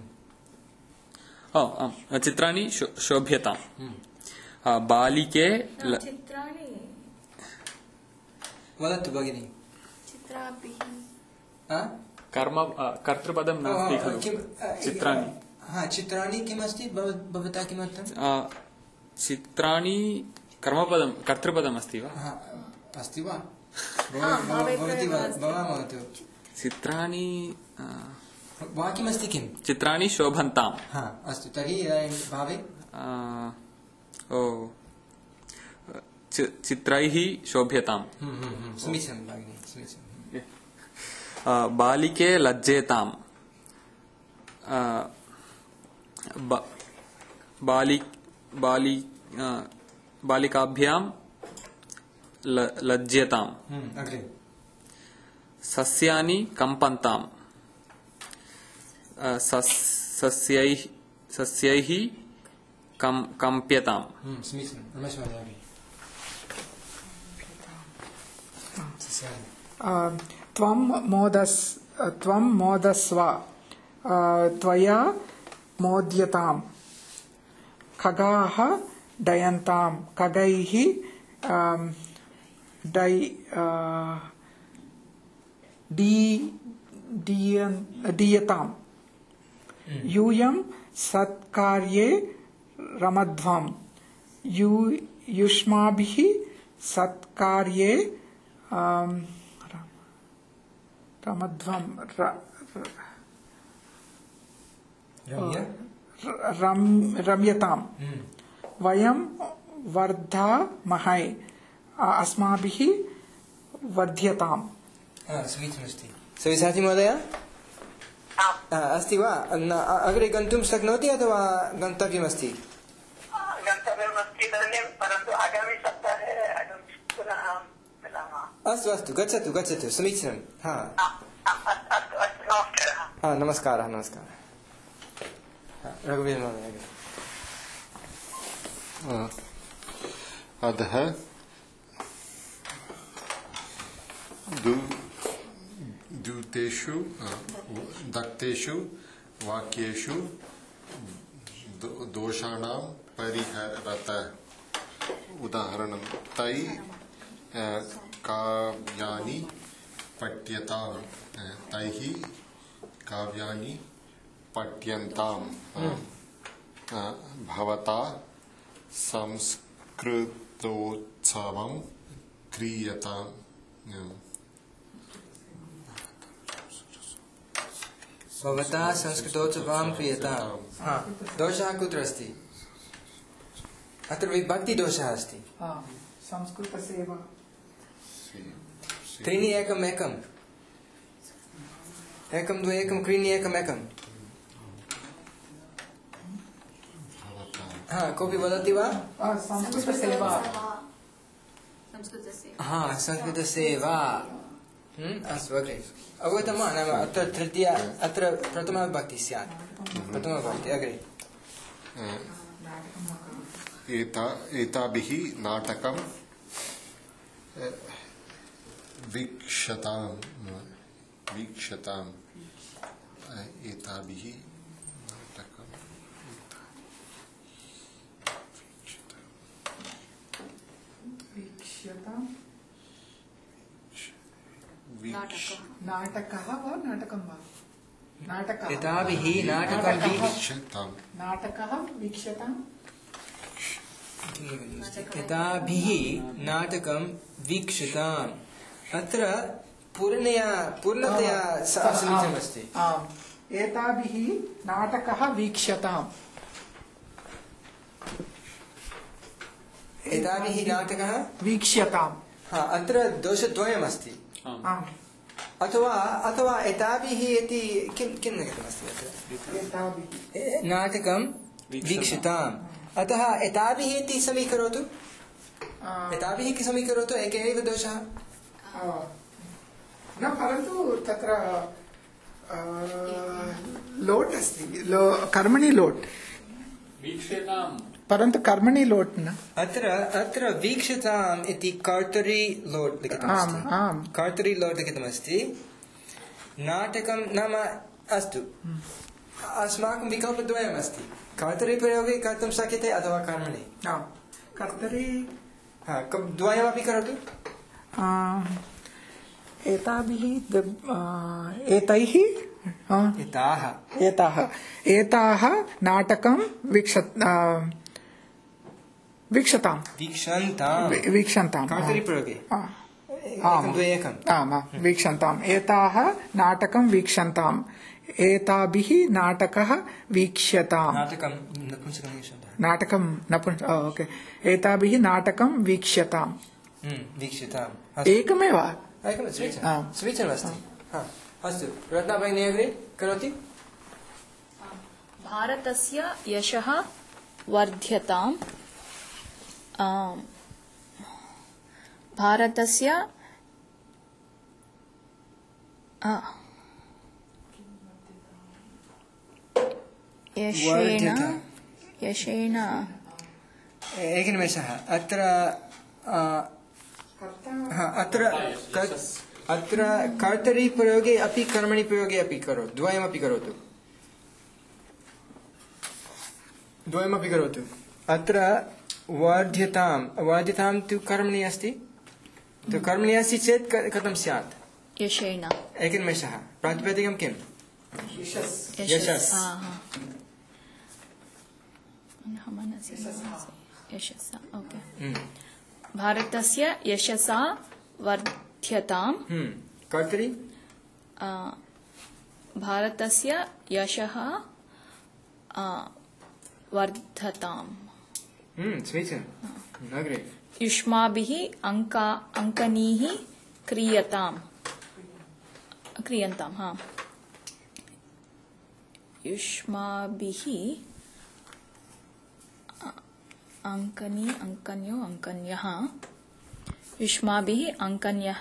चित्राणि शोभ्यताम् बालिके चित्राणि वदतु भगिनि चित्राभिः कर्म कर्तृपदं नास्ति खलु चित्राणि चित्राणि किमस्ति भवता किमर्थं चित्राणि कर्मपदं कर्तृपदम् अस्ति वा अस्ति वा भवती भवान् वदतु चित्राणि वाक्यमस्ति किं चित्राणि शोभन्ताम् अस्तु तर्हि इदानीं भावे चित्रैः शोभ्यताम् समीचीनं भगिनि समीचीनं बालिके लज्जेताम् बालिकाभ्यां लज्जेताम् अग्रे सस्यानि कम्पन्ताम् सस्यैः कम्प्यताम् समीचीनं रमेश महोदय त्वं मोदस्व त्वया मोद्यताम् खगाः डयन्ताम् खगैः दीयताम् यूयं सत्कार्ये रमध्वम् युष्माभिः सत्कार्ये रमध्वम् रम्यताम् वयं वर्धामहे अस्माभिः वर्ध्यताम् समीचीनमस्ति सविसाचि महोदय अस्ति वा अग्रे गन्तुं शक्नोति अथवा गन्तव्यमस्ति गन्तव्यमस्ति इदानीं परन्तु आगामि सप्ताहे पुनः मिलामः अस्तु अस्तु गच्छतु गच्छतु समीचीनं अस्तु नमस्कारः नमस्कारः नमस्कारः रघुवीर महोदय अधः दूतेषु दत्तेषु वाक्येषु दोषाणां परिहरत उदाहरणं तै काव्यानि पठ्यतां तैः काव्यानि पठ्यन्ताम् भवता संस्कृतोत्सवं क्रियताम् भवता संस्कृतोत्सवं क्रियताम् दोषः कुत्र अस्ति अत्र विभक्तिदोषः अस्ति संस्कृतसेवा त्रीणि एकम् एकम् एकं द्वे एकं त्रीणि एकम् एकम् कोऽपि वदति वा संस्कृतसेवा संस्कृतसेवा अस्तु अग्रे अवगतं वा नाम अत्र तृतीया अत्र प्रथमविभक्तिः स्यात् प्रथमविभक्तिः अग्रे एताभिः नाटकं वीक्षताम् एताभिः नाटकं नाटकः वा नाटकं वा नाटकः एताभिः नाटकं वीक्षताम् नाटकः वीक्षताम् एताभिः नाटकं वीक्षताम् अत्र पूर्णतया समीचीनमस्ति एताभिः नाटकः वीक्षताम् एताभिः नाटकः वीक्ष्यताम् हा अत्र दोषद्वयमस्ति आम् अथवा एताभिः इति किं लिखितमस्ति अत्र एताभिः नाटकं वीक्षिताम् अतः एताभिः इति समीकरोतु एताभिः समीकरोतु एक एव दोषः न परन्तु तत्र लोट् अस्ति कर्मणि लोट् वीक्ष्यताम् परन्तु कर्मणि लोट् न अत्र वीक्षिताम् इति कर्तरि लोट् लिखितमस्ति आम् कर्तरि लोट् लिखितमस्ति नाटकं नाम अस्तु अस्माकं विकल्पद्वयमस्ति कर्तरिप्रयोगे कर्तुं शक्यते अथवा कर्मणि आम् कर्तरि द्वयमपि करोतु एताभिः एतैः एताः नाटकं वीक्षताम् वीक्षन्ताम् कर्तरिप्रयोगे आम् वीक्षन्ताम् एताः नाटकं वीक्षन्ताम् एताभिः नाटकः वीक्ष्यताम् नाटकं ओके एताभिः नाटकं वीक्ष्यताम् एकमेव समीचीनमस्ति अस्तु रत्ना भगिनी अग्रे करोति भारतस्य यशः वर्ध्यताम् भारतस्य यशेन एकनिमेषः अत्र कर्तरि प्रयोगे अपि कर्मणि प्रयोगे अपि करोतु द्वयमपि करोतु अत्र वर्ध्यतां तु कर्मणि अस्ति तो कर्मणि अस्ति चेत् कथं स्यात् यशेन एकनिमेषः प्रातिपदिकं किं यशस् यशसा ओके भारतस्य यशसा वर्ध्यताम् कर्तरि भारतस्य यशः वर्धताम् समीचीनम् अग्रे युष्माभिः अङ्कनीः क्रियन्ताम् युष्माभिः अङ्कन्यः युष्माभिः अङ्कन्यः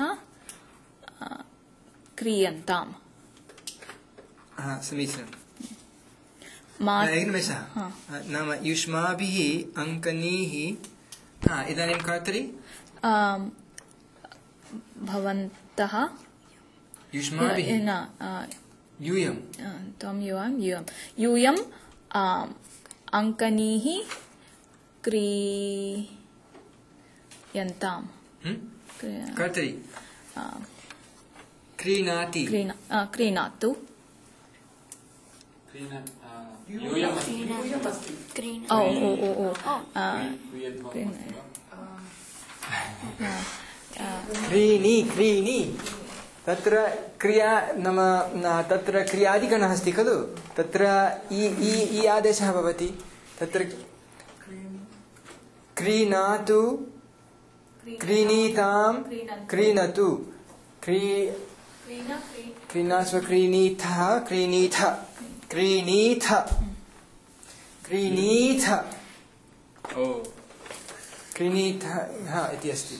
क्रियन्ताम् समीचीनम् एकनिमेषः नाम युष्माभिः अङ्कनीः इदानीं कर्तरि भवन्तः युष्माभिः यूयं त्वं यूयम् अङ्कनीः क्रियन्ताम् कर्तरि क्रीणाति क्रीणातु क्रीणी तत्र क्रिया नाम तत्र क्रियादिगणः अस्ति खलु तत्र इ आदेशः भवति तत्र क्रीणातु क्रीणीतां क्रीणतु क्रीणास्व क्रीणीथः क्रीणीथ क्रीणीथ इति अस्ति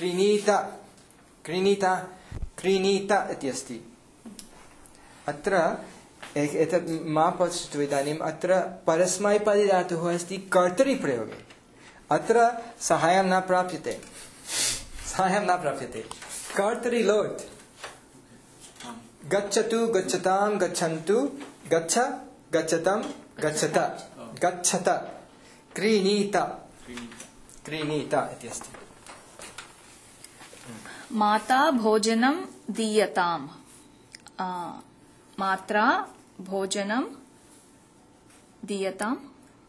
क्रीणीत इति अस्ति अत्र एतत् मा पश्यतु इदानीम् अत्र परस्मैपदी-धातुः अस्ति कर्तरि प्रयोगे अत्र सहायं न प्राप्यते कर्तरि लोट् गच्छतु गच्छतां गच्छन्तु गच्छ गच्छतं गच्छत गच्छत क्रीणीत इति अस्ति माता भोजनं दीयताम् मात्रा भोजनं दीयताम्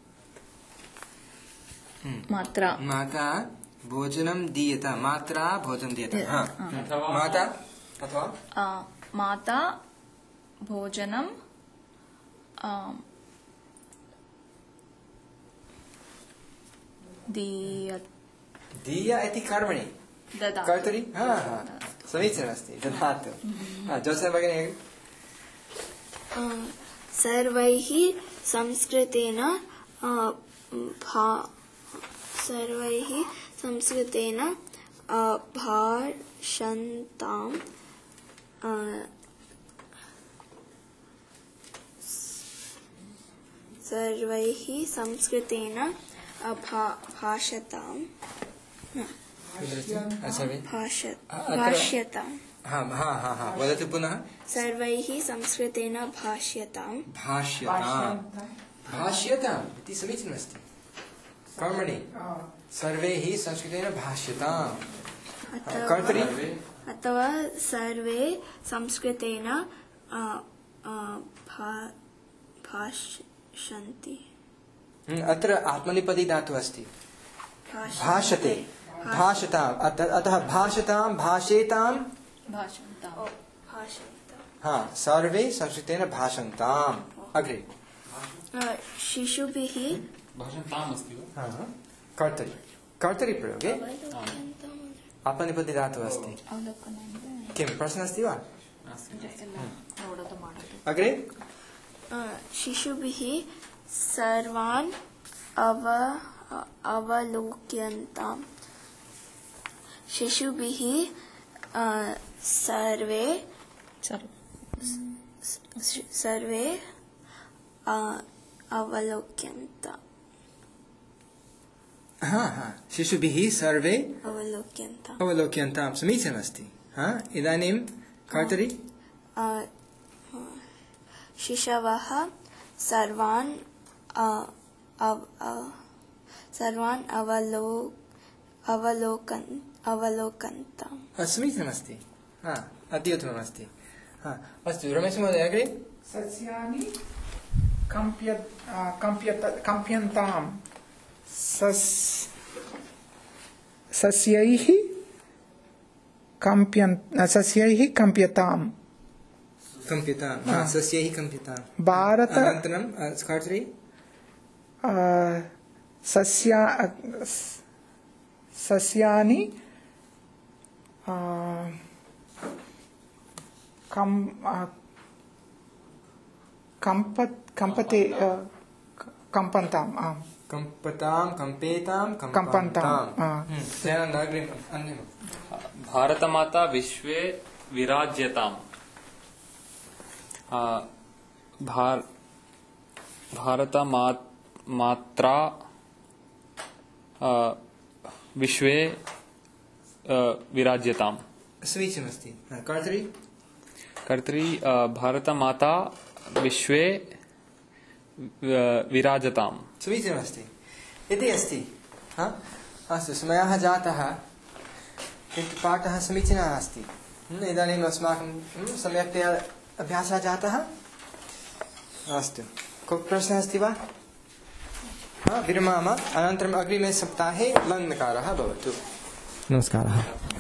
माता भोजनं दीयताम् मात्रा भोजनं दीयताम् माता अथवा माता भोजनं दीया इति कर्मणि ददातु कर्तरि समीचीनमस्ति ददातु ज्योत्स्ना भगिनी सर्वैः संस्कृतेन भाषन्ताम् सर्वैः संस्कृतेन भाषताम् भाष्यताम् वदतु पुनः सर्वैः संस्कृतेन भाष्यताम् भाष्यताम् इति समीचीनमस्ति कर्मणि सर्वैः संस्कृतेन भाष्यताम् कर्तरि अथवा सर्वे संस्कृतेन भाषन्ति अत्र आत्मनेपदी धातुः अस्ति भाषते भाषताम् अतः भाषताम् भाषेताम् सर्वे संस्कृतेन भाषन्ताम् अग्रे शिशुभिः भाषन्ताम् अस्ति वा कर्तरि प्रयोगे आत्मनेपदी धातुः अस्ति किं प्रश्नः अस्ति वा अग्रे शिशुभिः सर्वान् अवलोक्यन्ताम् शिशुभिः सर्वे अवलोक्यन्ताम् शिशुभिः सर्वे अवलोक्यन्ताम् समीचीनमस्ति इदानीं कर्तरि शिशवः सर्वान् अवलोकन्ताम् समीचीनमस्ति अति उत्तममस्ति अस्तु रमेश महोदय अग्रे सस्यानि कम्प्यन्ताम् सस्यैः कम्प्यताम् सस्यैः कम्प्यताम् भारत अनन्तरं कर्तरि सस्यानि कम्पन्ताम् भारतमाता विश्वे विराज्यताम् भारतमात्रा विश्वे विराज्यताम् समीचीनमस्ति कर्तरि भारतमाता विश्वे विराजताम् समीचीनमस्ति इति अस्ति अस्तु समयः जातः किन्तु पाठः समीचीनः अस्ति इदानीम् अस्माकं सम्यक्तया अभ्यासः जातः अस्तु कोऽपि प्रश्नः अस्ति वा विरमामः अनन्तरम् अग्रिमे सप्ताहे लङ्लकारः भवतु नमस्कारः